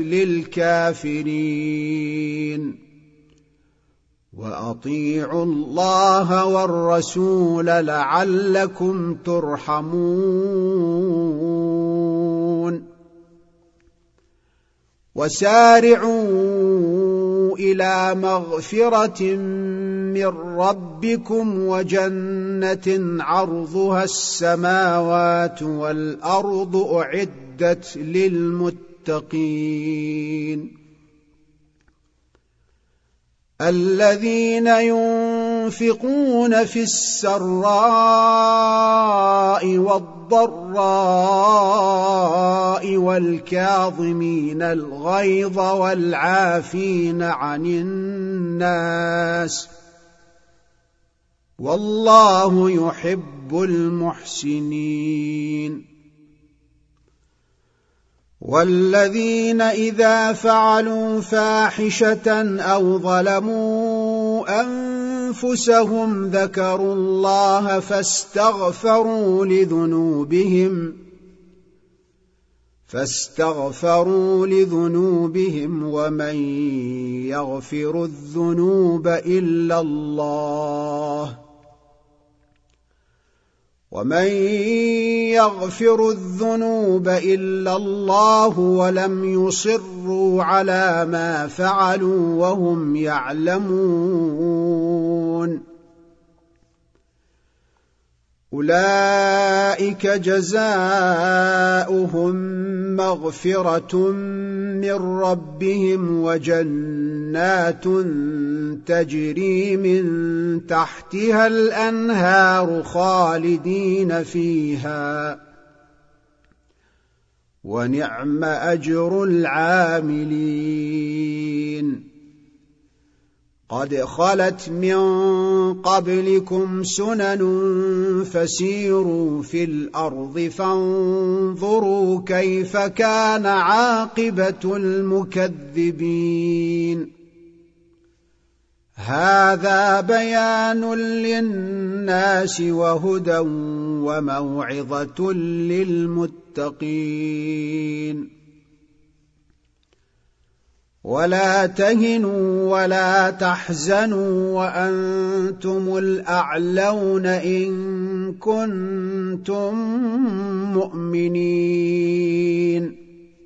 للكافرين. وأطيعوا الله والرسول لعلكم ترحمون. وسارعوا إلى مغفرة من ربكم وجنة عرضها السماوات والأرض أعدت للمتقين الذين ينفقون في السراء والضراء والكاظمين الغيظ والعافين عن الناس والله يحب المحسنين. والذين إذا فعلوا فاحشة أو ظلموا أنفسهم ذكروا الله فاستغفروا لذنوبهم ومن يغفر الذنوب إلا الله ولم يصروا على ما فعلوا وهم يعلمون أولئك جزاؤهم مغفرة من ربهم وجنات تجري من تحتها الأنهار خالدين فيها ونعم أجر العاملين قد خلت من قبلكم سنن فسيروا في الأرض فانظروا كيف كان عاقبة المكذبين هذا بيان للناس وهدى وموعظة للمتقين ولا تهنوا ولا تحزنوا وأنتم الأعلون إن كنتم مؤمنين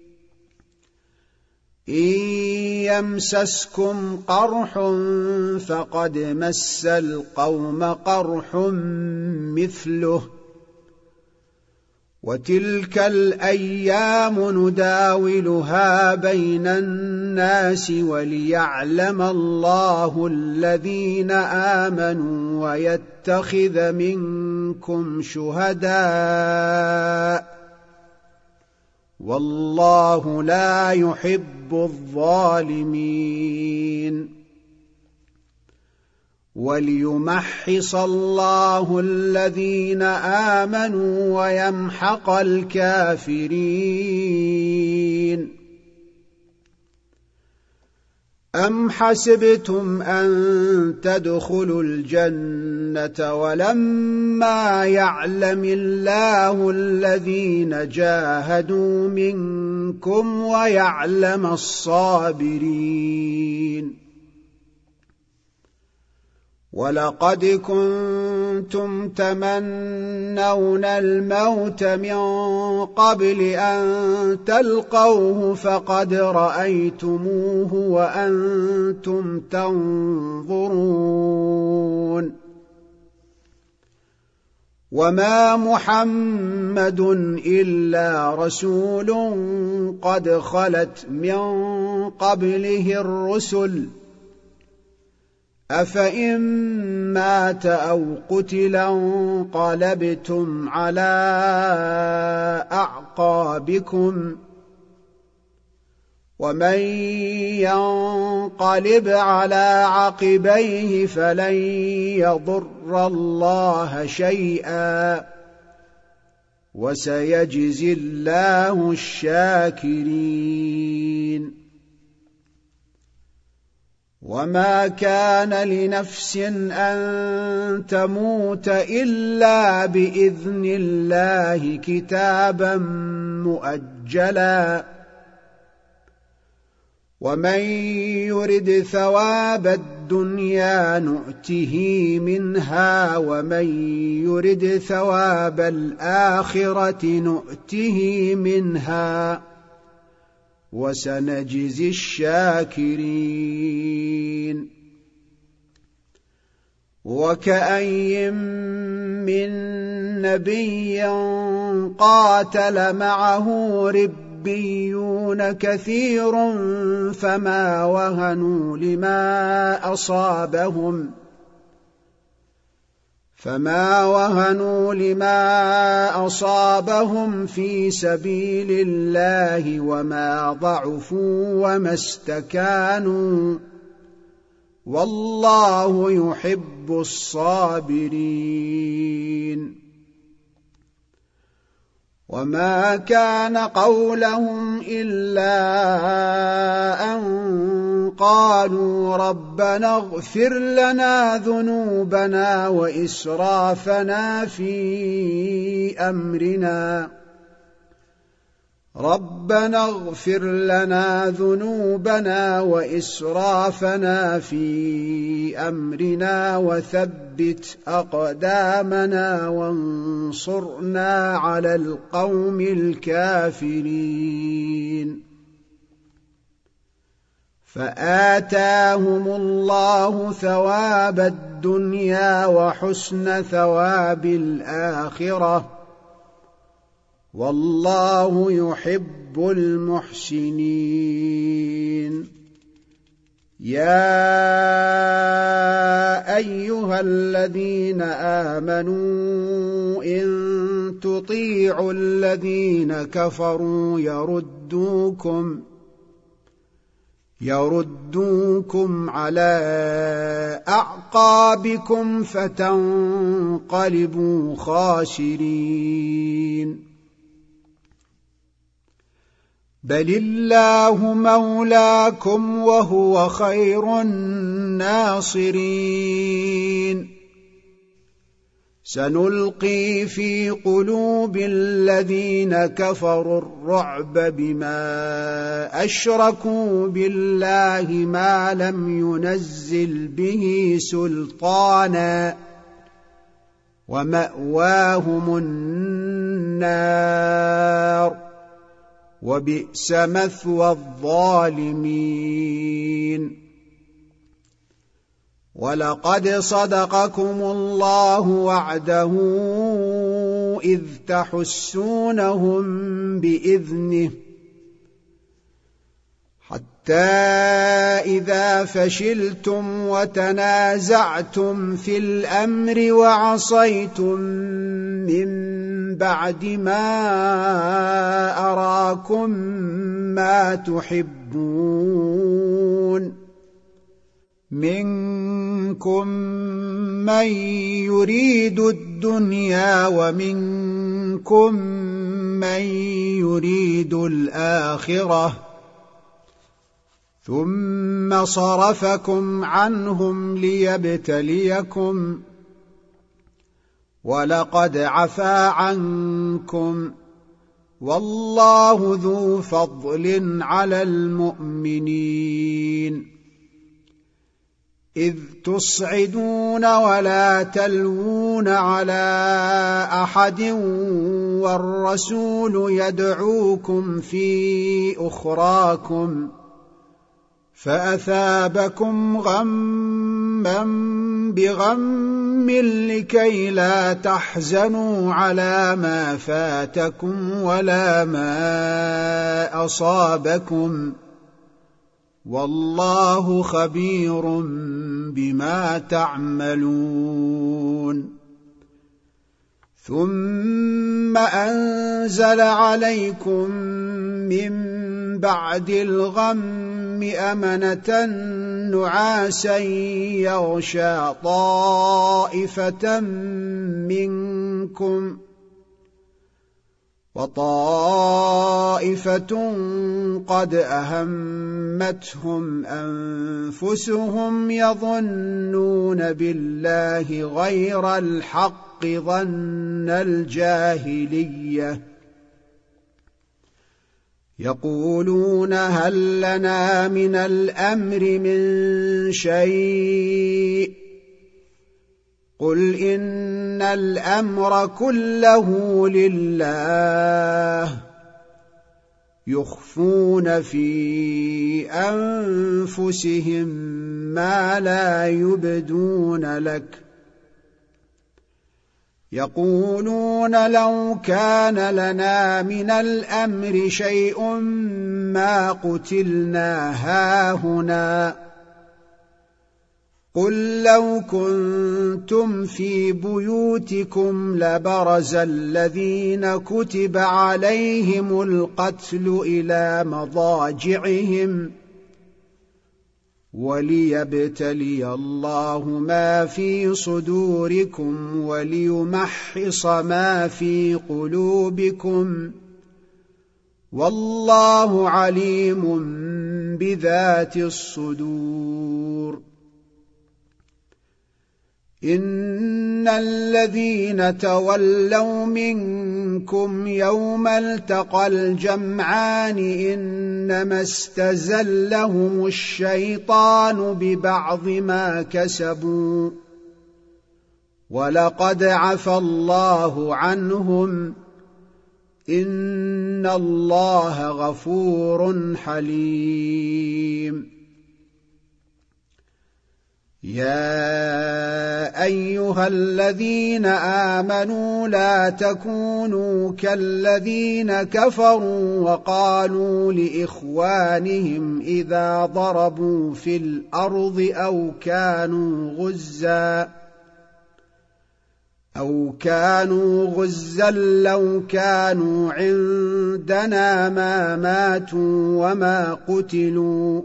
إن يمسسكم قرح فقد مس القوم قرح مثله وتلك الأيام نداولها بين الناس وليعلم الله الذين آمنوا ويتخذ منكم شهداء والله لا يحب الظالمين وليمحص الله الذين آمنوا ويمحق الكافرين أم حسبتم أن تدخلوا الجنة ولما يعلم الله الذين جاهدوا منكم ويعلم الصابرين ولقد كنتم تمنون الموت من قبل أن تلقوه فقد رأيتموه وأنتم تنظرون وما محمد إلا رسول قد خلت من قبله الرسل أفإن مات أو قتل انقلبتم على أعقابكم ومن ينقلب على عقبيه فلن يضر الله شيئا وسيجزي الله الشاكرين وما كان لنفس أن تموت إلا بإذن الله كتابا مؤجلا ومن يرد ثواب الدنيا نؤته منها ومن يرد ثواب الآخرة نؤته منها وسنجزي الشاكرين وكأين من نبي قاتل معه ربيون كثير فما وهنوا لما أصابهم في سبيل الله وما ضعفوا وما استكانوا والله يحب الصابرين وما كان قولهم إلا أن قالوا ربنا اغفر لنا ذنوبنا وإسرافنا في أمرنا ربنا اغفر لنا ذنوبنا وإسرافنا في أمرنا وثبت أقدامنا وانصرنا على القوم الكافرين فآتاهم الله ثواب الدنيا وحسن ثواب الآخرة والله يحب المحسنين يا أيها الذين آمنوا إن تطيعوا الذين كفروا يردوكم على أعقابكم فتنقلبوا خاسرين بل الله مولاكم وهو خير الناصرين سنلقي في قلوب الذين كفروا الرعب بما أشركوا بالله ما لم ينزل به سلطانا ومأواهم النار وبئس مثوى الظالمين ولقد صدقكم الله وعده إذ تحسونهم بإذنه حتى إذا فشلتم وتنازعتم في الأمر وعصيتم من بعد ما أراكم ما تحبون منكم من يريد الدنيا ومنكم من يريد الآخرة ثم صرفكم عنهم ليبتليكم ولقد عفا عنكم والله ذو فضل على المؤمنين إذ تصعدون ولا تلوون على أحد والرسول يدعوكم في أخراكم فأثابكم غما بغم لكي لا تحزنوا على ما فاتكم ولا ما أصابكم والله خبير بما تعملون ثم أنزل عليكم من بعد الغم أمنة نعاسا يغشى طائفة منكم وطائفة قد أهمتهم أنفسهم يظنون بالله غير الحق ظن الجاهلية يقولون هل لنا من الأمر من شيء قل إن الأمر كله لله يخفون في أنفسهم ما لا يبدون لك يقولون لو كان لنا من الأمر شيء ما قتلنا هاهنا قل لو كنتم في بيوتكم لبرز الذين كتب عليهم القتل إلى مضاجعهم وليبتلي الله ما في صدوركم وليمحص ما في قلوبكم، والله عليم بذات الصدور. إن الذين تولوا منكم يوم التقى الجمعان إنما استزلهم الشيطان ببعض ما كسبوا، ولقد عفى الله عنهم، إن الله غفور حليم. يا أيها الذين آمنوا لا تكونوا كالذين كفروا وقالوا لإخوانهم إذا ضربوا في الأرض أو كانوا غزا لو كانوا عندنا ما ماتوا وما قتلوا،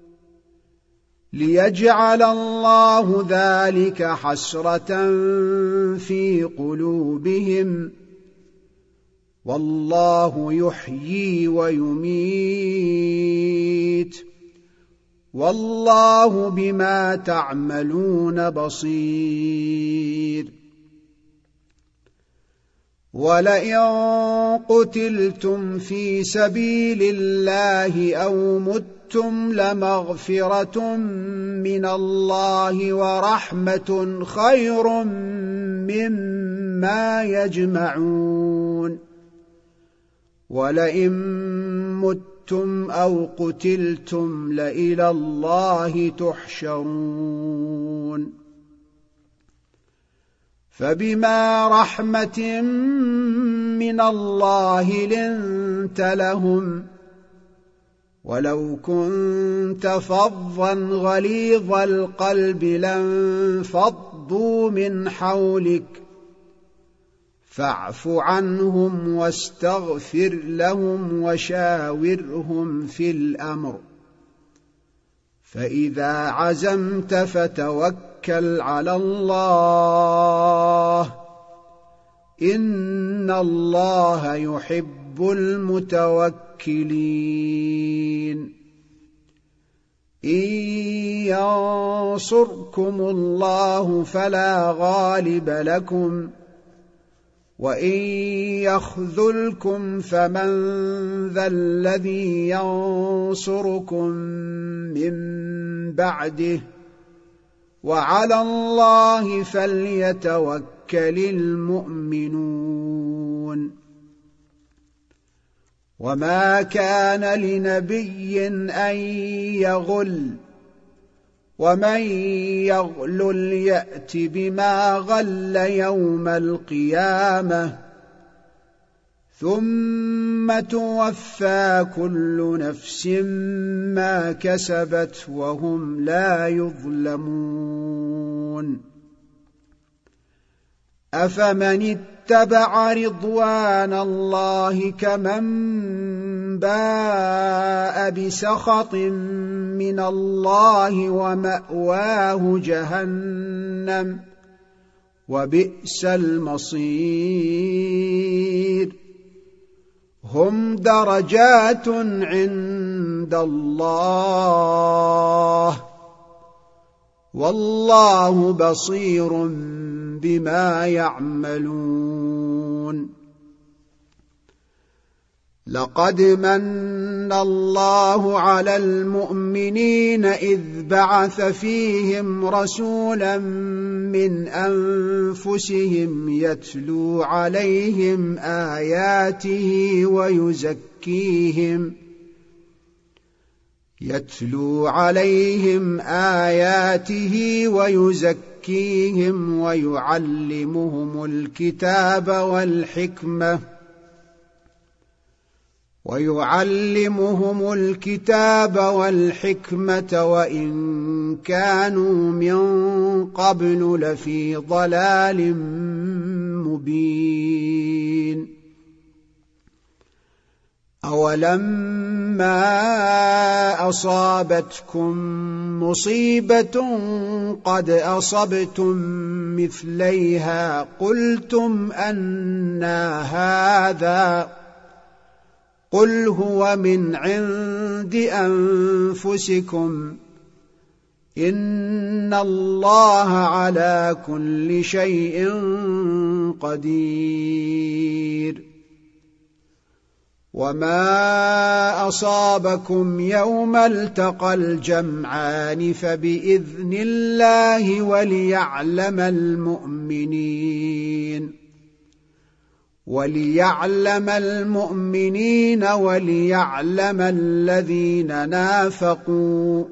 ليجعل الله ذلك حسرة في قلوبهم، والله يحيي ويميت، والله بما تعملون بصير. ولئن قتلتم في سبيل الله أو متم لمغفرة من الله ورحمة خير مما يجمعون. ولئن متم أو قتلتم لإلى الله تحشرون. فبما رحمة من الله لنت لهم، ولو كنت فظا غليظ القلب لانفضوا من حولك، فاعف عنهم واستغفر لهم وشاورهم في الأمر، فإذا عزمت فتوكل على الله، إن الله يحب المتوكلين. إن ينصركم الله فلا غالب لكم، وإن يخذلكم فمن ذا الذي ينصركم من بعده، وعلى الله فليتوكل المؤمنون. وما كان لنبي أن يغل، ومن يغلل يأت بما غل يوم القيامة، ثم توفى كل نفس ما كسبت وهم لا يظلمون. أفمن اتبع رضوان الله كمن باء بسخط من الله ومأواه جهنم، وبئس المصير. هم درجات عند الله، والله بصير بما يعملون. لقد من الله على المؤمنين إذ بعث فيهم رسولا من أنفسهم يتلو عليهم آياته ويزكيهم ويعلمهم الكتاب والحكمة وإن كانوا من قبل لفي ضلال مبين. أولما أصابتكم مصيبة قد أصبتم مثليها قلتم أنى هذا قل هو من عند أنفسكم إن الله على كل شيء قدير وما أصابكم يوم التقى الجمعان فبإذن الله وليعلم المؤمنين وليعلم الذين نافقوا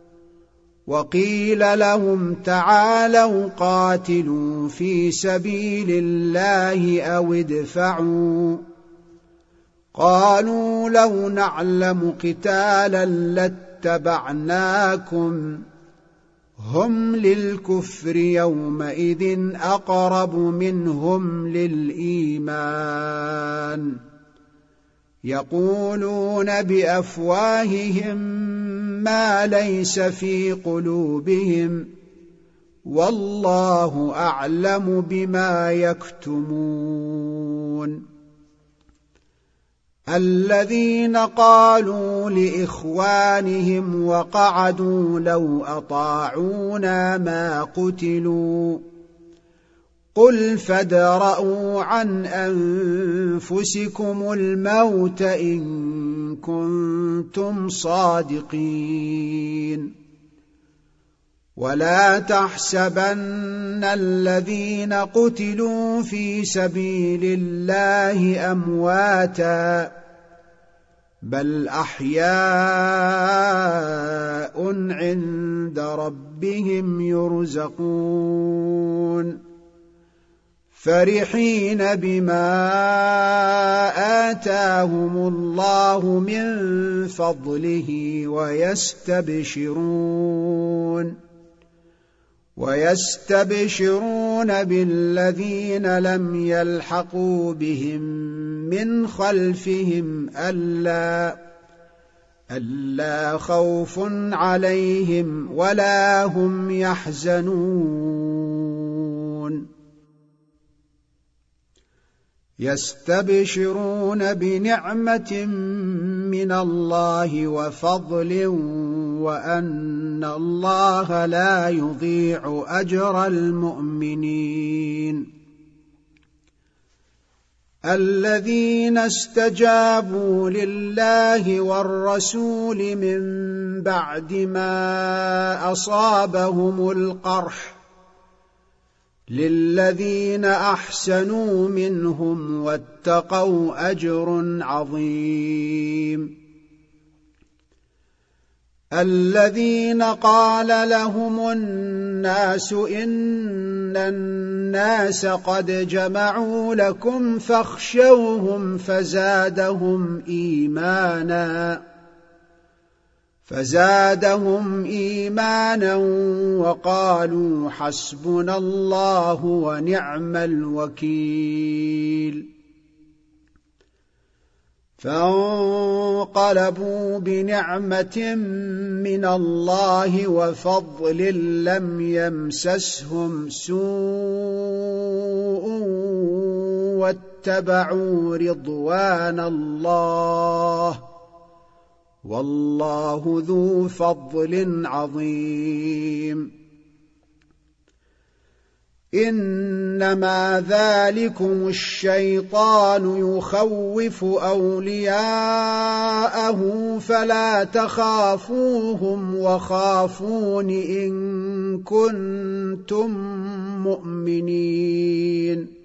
وقيل لهم تعالوا قاتلوا في سبيل الله أو ادفعوا قالوا لو نعلم قتالا لاتبعناكم هم للكفر يومئذ أقرب منهم للإيمان يقولون بأفواههم ما ليس في قلوبهم والله أعلم بما يكتمون الذين قالوا لإخوانهم وقعدوا لو أطاعونا ما قتلوا قل فادرءوا عن أنفسكم الموت إن كنتم صادقين ولا تحسبن الذين قتلوا في سبيل الله أمواتا بل أحياء عند ربهم يرزقون فرحين بما آتاهم الله من فضله ويستبشرون بالذين لم يلحقوا بهم من خلفهم ألا خوف عليهم ولا هم يحزنون يستبشرون بنعمة من الله وفضل وأن الله لا يضيع أجر المؤمنين الذين استجابوا لله والرسول من بعد ما أصابهم القرح للذين أحسنوا منهم واتقوا أجر عظيم الذين قال لهم الناس إن الناس قد جمعوا لكم فاخشوهم فزادهم إيمانا وقالوا حسبنا الله ونعم الوكيل فانقلبوا بنعمة من الله وفضل لم يمسسهم سوء واتبعوا رضوان الله والله ذو فضل عظيم إنما ذلكم الشيطان يخوف أولياءه فلا تخافوهم وخافون إن كنتم مؤمنين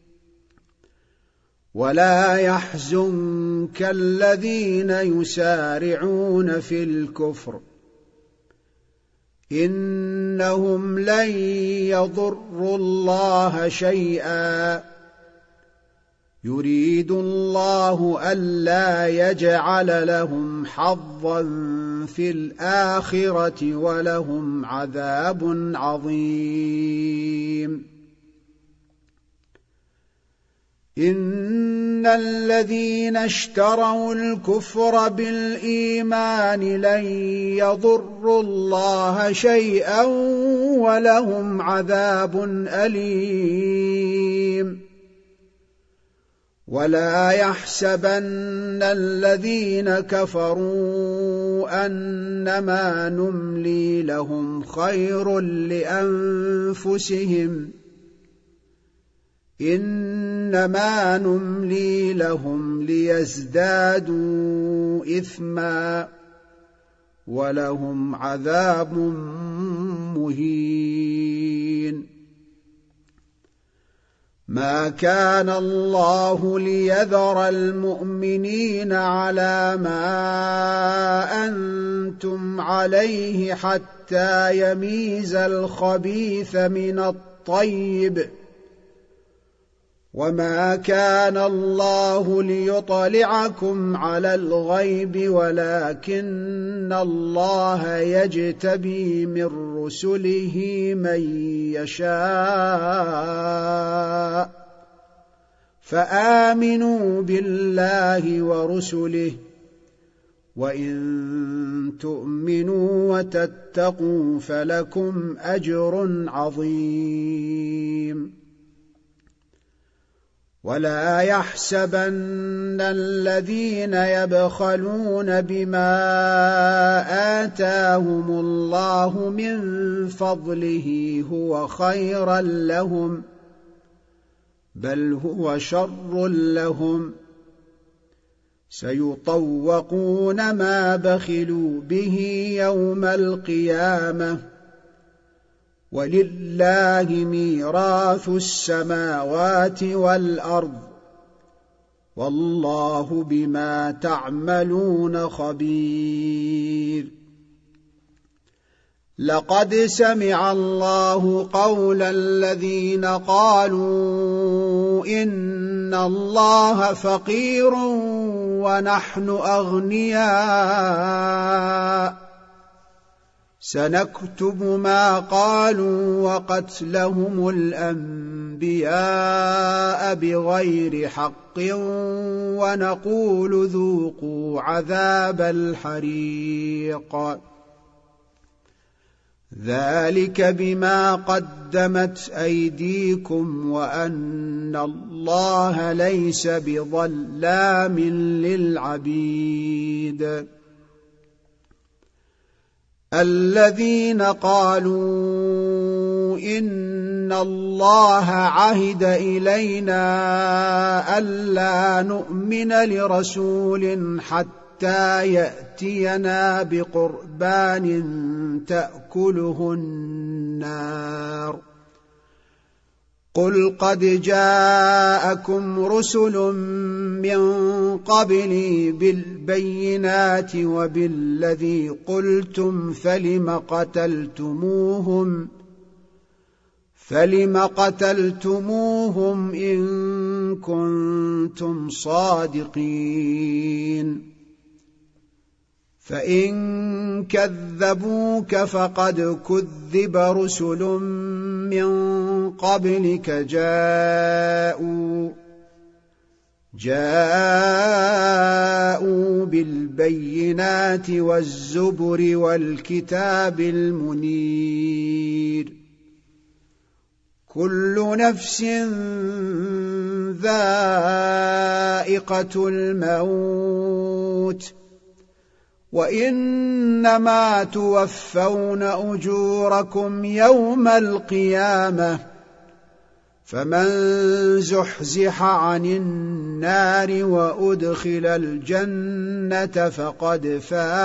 ولا يحزنك الذين يسارعون في الكفر إنهم لن يضروا الله شيئا يريد الله ألا يجعل لهم حظا في الآخرة ولهم عذاب عظيم إن الذين اشتروا الكفر بالإيمان لن يضروا الله شيئا ولهم عذاب أليم ولا يحسبن الذين كفروا أنما نملي لهم خير لأنفسهم إنما نملي لهم ليزدادوا إثما ولهم عذاب مهين ما كان الله ليذر المؤمنين على ما أنتم عليه حتى يميز الخبيث من الطيب وما كان الله ليطلعكم على الغيب ولكن الله يجتبي من رسله من يشاء فآمنوا بالله ورسله وإن تؤمنوا وتتقوا فلكم أجر عظيم ولا يحسبن الذين يبخلون بما آتاهم الله من فضله هو خيرا لهم بل هو شر لهم سيطوقون ما بخلوا به يوم القيامة ولله ميراث السماوات والأرض والله بما تعملون خبير لقد سمع الله قول الذين قالوا إن الله فقير ونحن أغنياء سنكتب ما قالوا وقتلهم الأنبياء بغير حق ونقول ذوقوا عذاب الحريق ذلك بما قدمت أيديكم وأن الله ليس بظلام للعبيد الذين قالوا إن الله عهد إلينا ألا نؤمن لرسول حتى يأتينا بقربان تأكله النار قل قد جاءكم رسل من قبلي بالبينات وبالذي قلتم فلم قتلتموهم إن كنتم صادقين فإن كذبوك فقد كذب رسل من قبلك جاءوا بالبينات والزبر والكتاب المنير كل نفس ذائقة الموت وإنما توفون أجوركم يوم القيامة فمن زحزح عن النار وأدخل الجنة فقد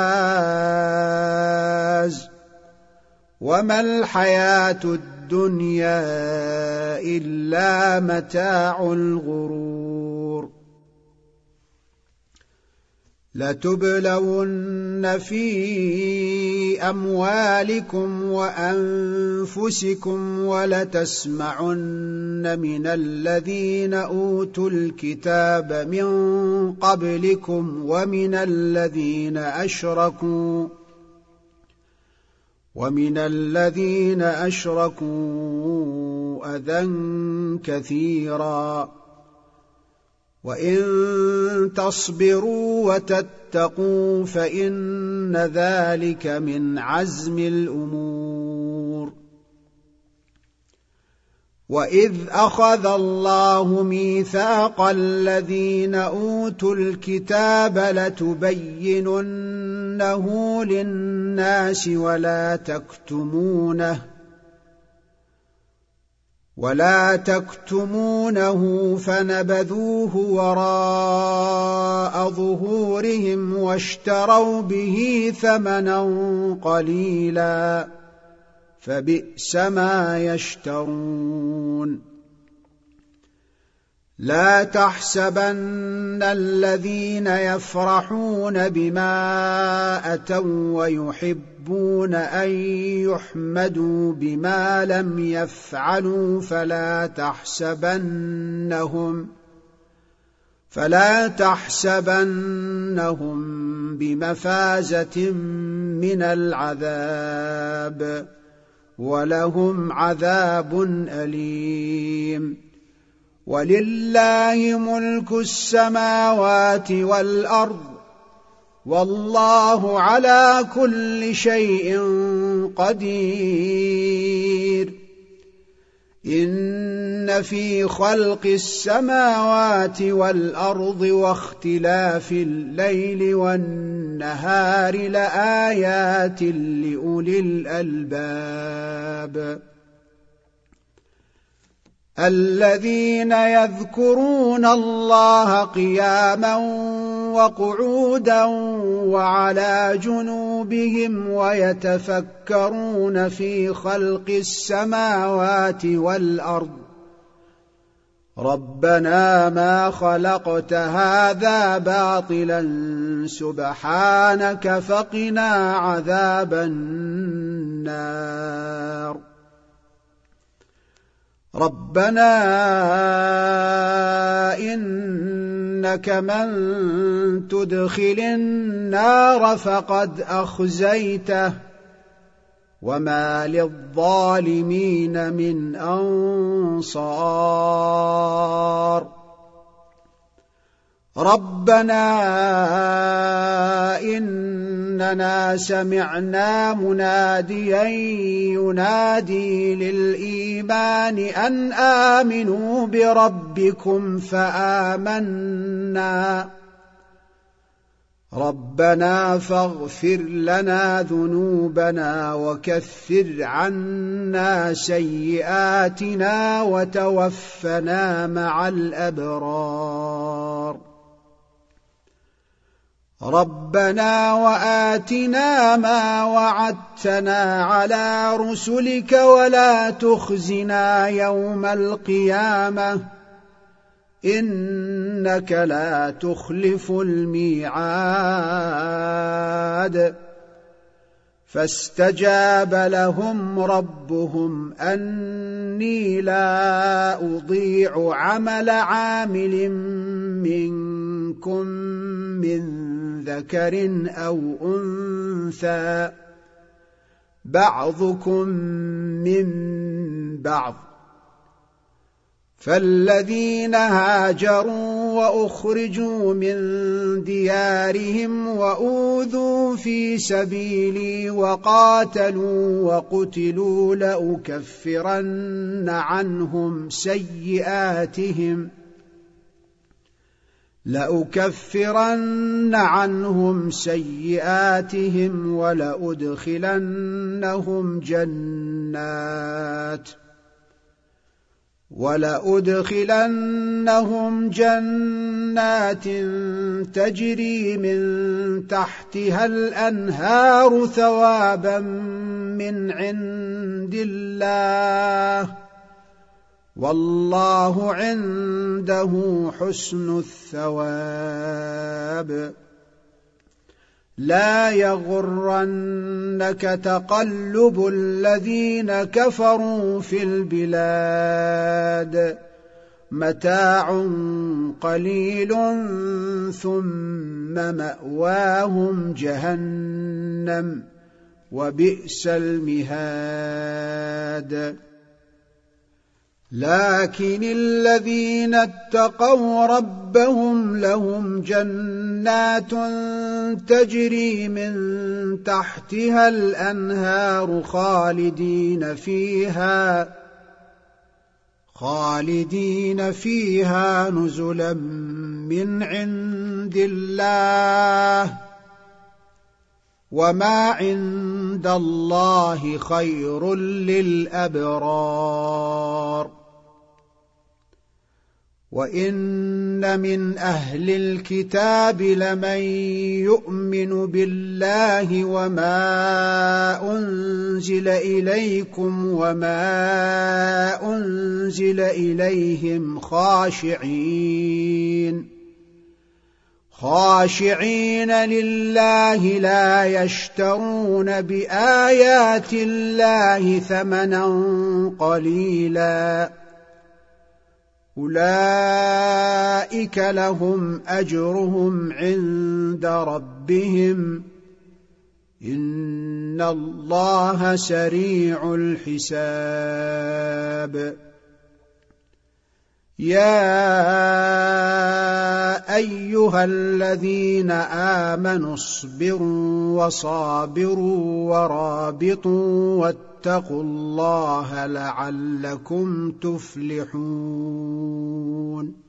فاز وما الحياة الدنيا إلا متاع الغرور لتبلون في أموالكم وأنفسكم ولتسمعن من الذين أوتوا الكتاب من قبلكم ومن الذين أشركوا أذى كثيرا وإن تصبروا وتتقوا فإن ذلك من عزم الأمور. وإذ أخذ الله ميثاق الذين أوتوا الكتاب لتبيننه للناس ولا تكتمونه فنبذوه وراء ظهورهم واشتروا به ثمنا قليلا فبئس ما يشترون. لا تحسبن الذين يفرحون بما أتوا ويحبون أن يحمدوا بما لم يفعلوا فلا تحسبنهم بمفازة من العذاب ولهم عذاب أليم. ولله ملك السماوات والأرض والله على كل شيء قدير. إن في خلق السماوات والأرض واختلاف الليل والنهار لآيات لأولي الألباب الذين يذكرون الله قياما وقعودا وعلى جنوبهم ويتفكرون في خلق السماوات والأرض ربنا ما خلقت هذا باطلا سبحانك فقنا عذاب النار. ربنا إنك من تدخل النار فقد أخزيته وما للظالمين من أنصار. ربنا إننا سمعنا مناديا ينادي للإيمان أن آمنوا بربكم فآمنا. ربنا فاغفر لنا ذنوبنا وكفر عنا سيئاتنا وتوفنا مع الأبرار. ربنا وآتنا ما وعدتنا على رسلك ولا تخزنا يوم القيامة إنك لا تخلف الميعاد. فاستجاب لهم ربهم أني لا أضيع عمل عامل منكم من ذكر أو أنثى بعضكم من بعض. فالذين هاجروا وأخرجوا من ديارهم وأوذوا في سبيلي وقاتلوا وقتلوا لأكفرن عنهم سيئاتهم ولأدخلنهم جنات تجري من تحتها الأنهار ثوابا من عند الله والله عنده حسن الثواب. لا يغرنك تقلب الذين كفروا في البلاد متاع قليل ثم مأواهم جهنم وبئس المهاد. لكن الذين اتقوا ربهم لهم جنات تجري من تحتها الأنهار خالدين فيها نزلا من عند الله وما عند الله خير للأبرار وإن من أهل الكتاب لمن يؤمن بالله وما أنزل إليكم وما أنزل إليهم خاشعين لله لا يشترون بآيات الله ثمنا قليلا أولئك لهم أجرهم عند ربهم إن الله سريع الحساب يا أيها الذين آمنوا اصبروا وصابروا ورابطوا واتقوا الله لعلكم تفلحون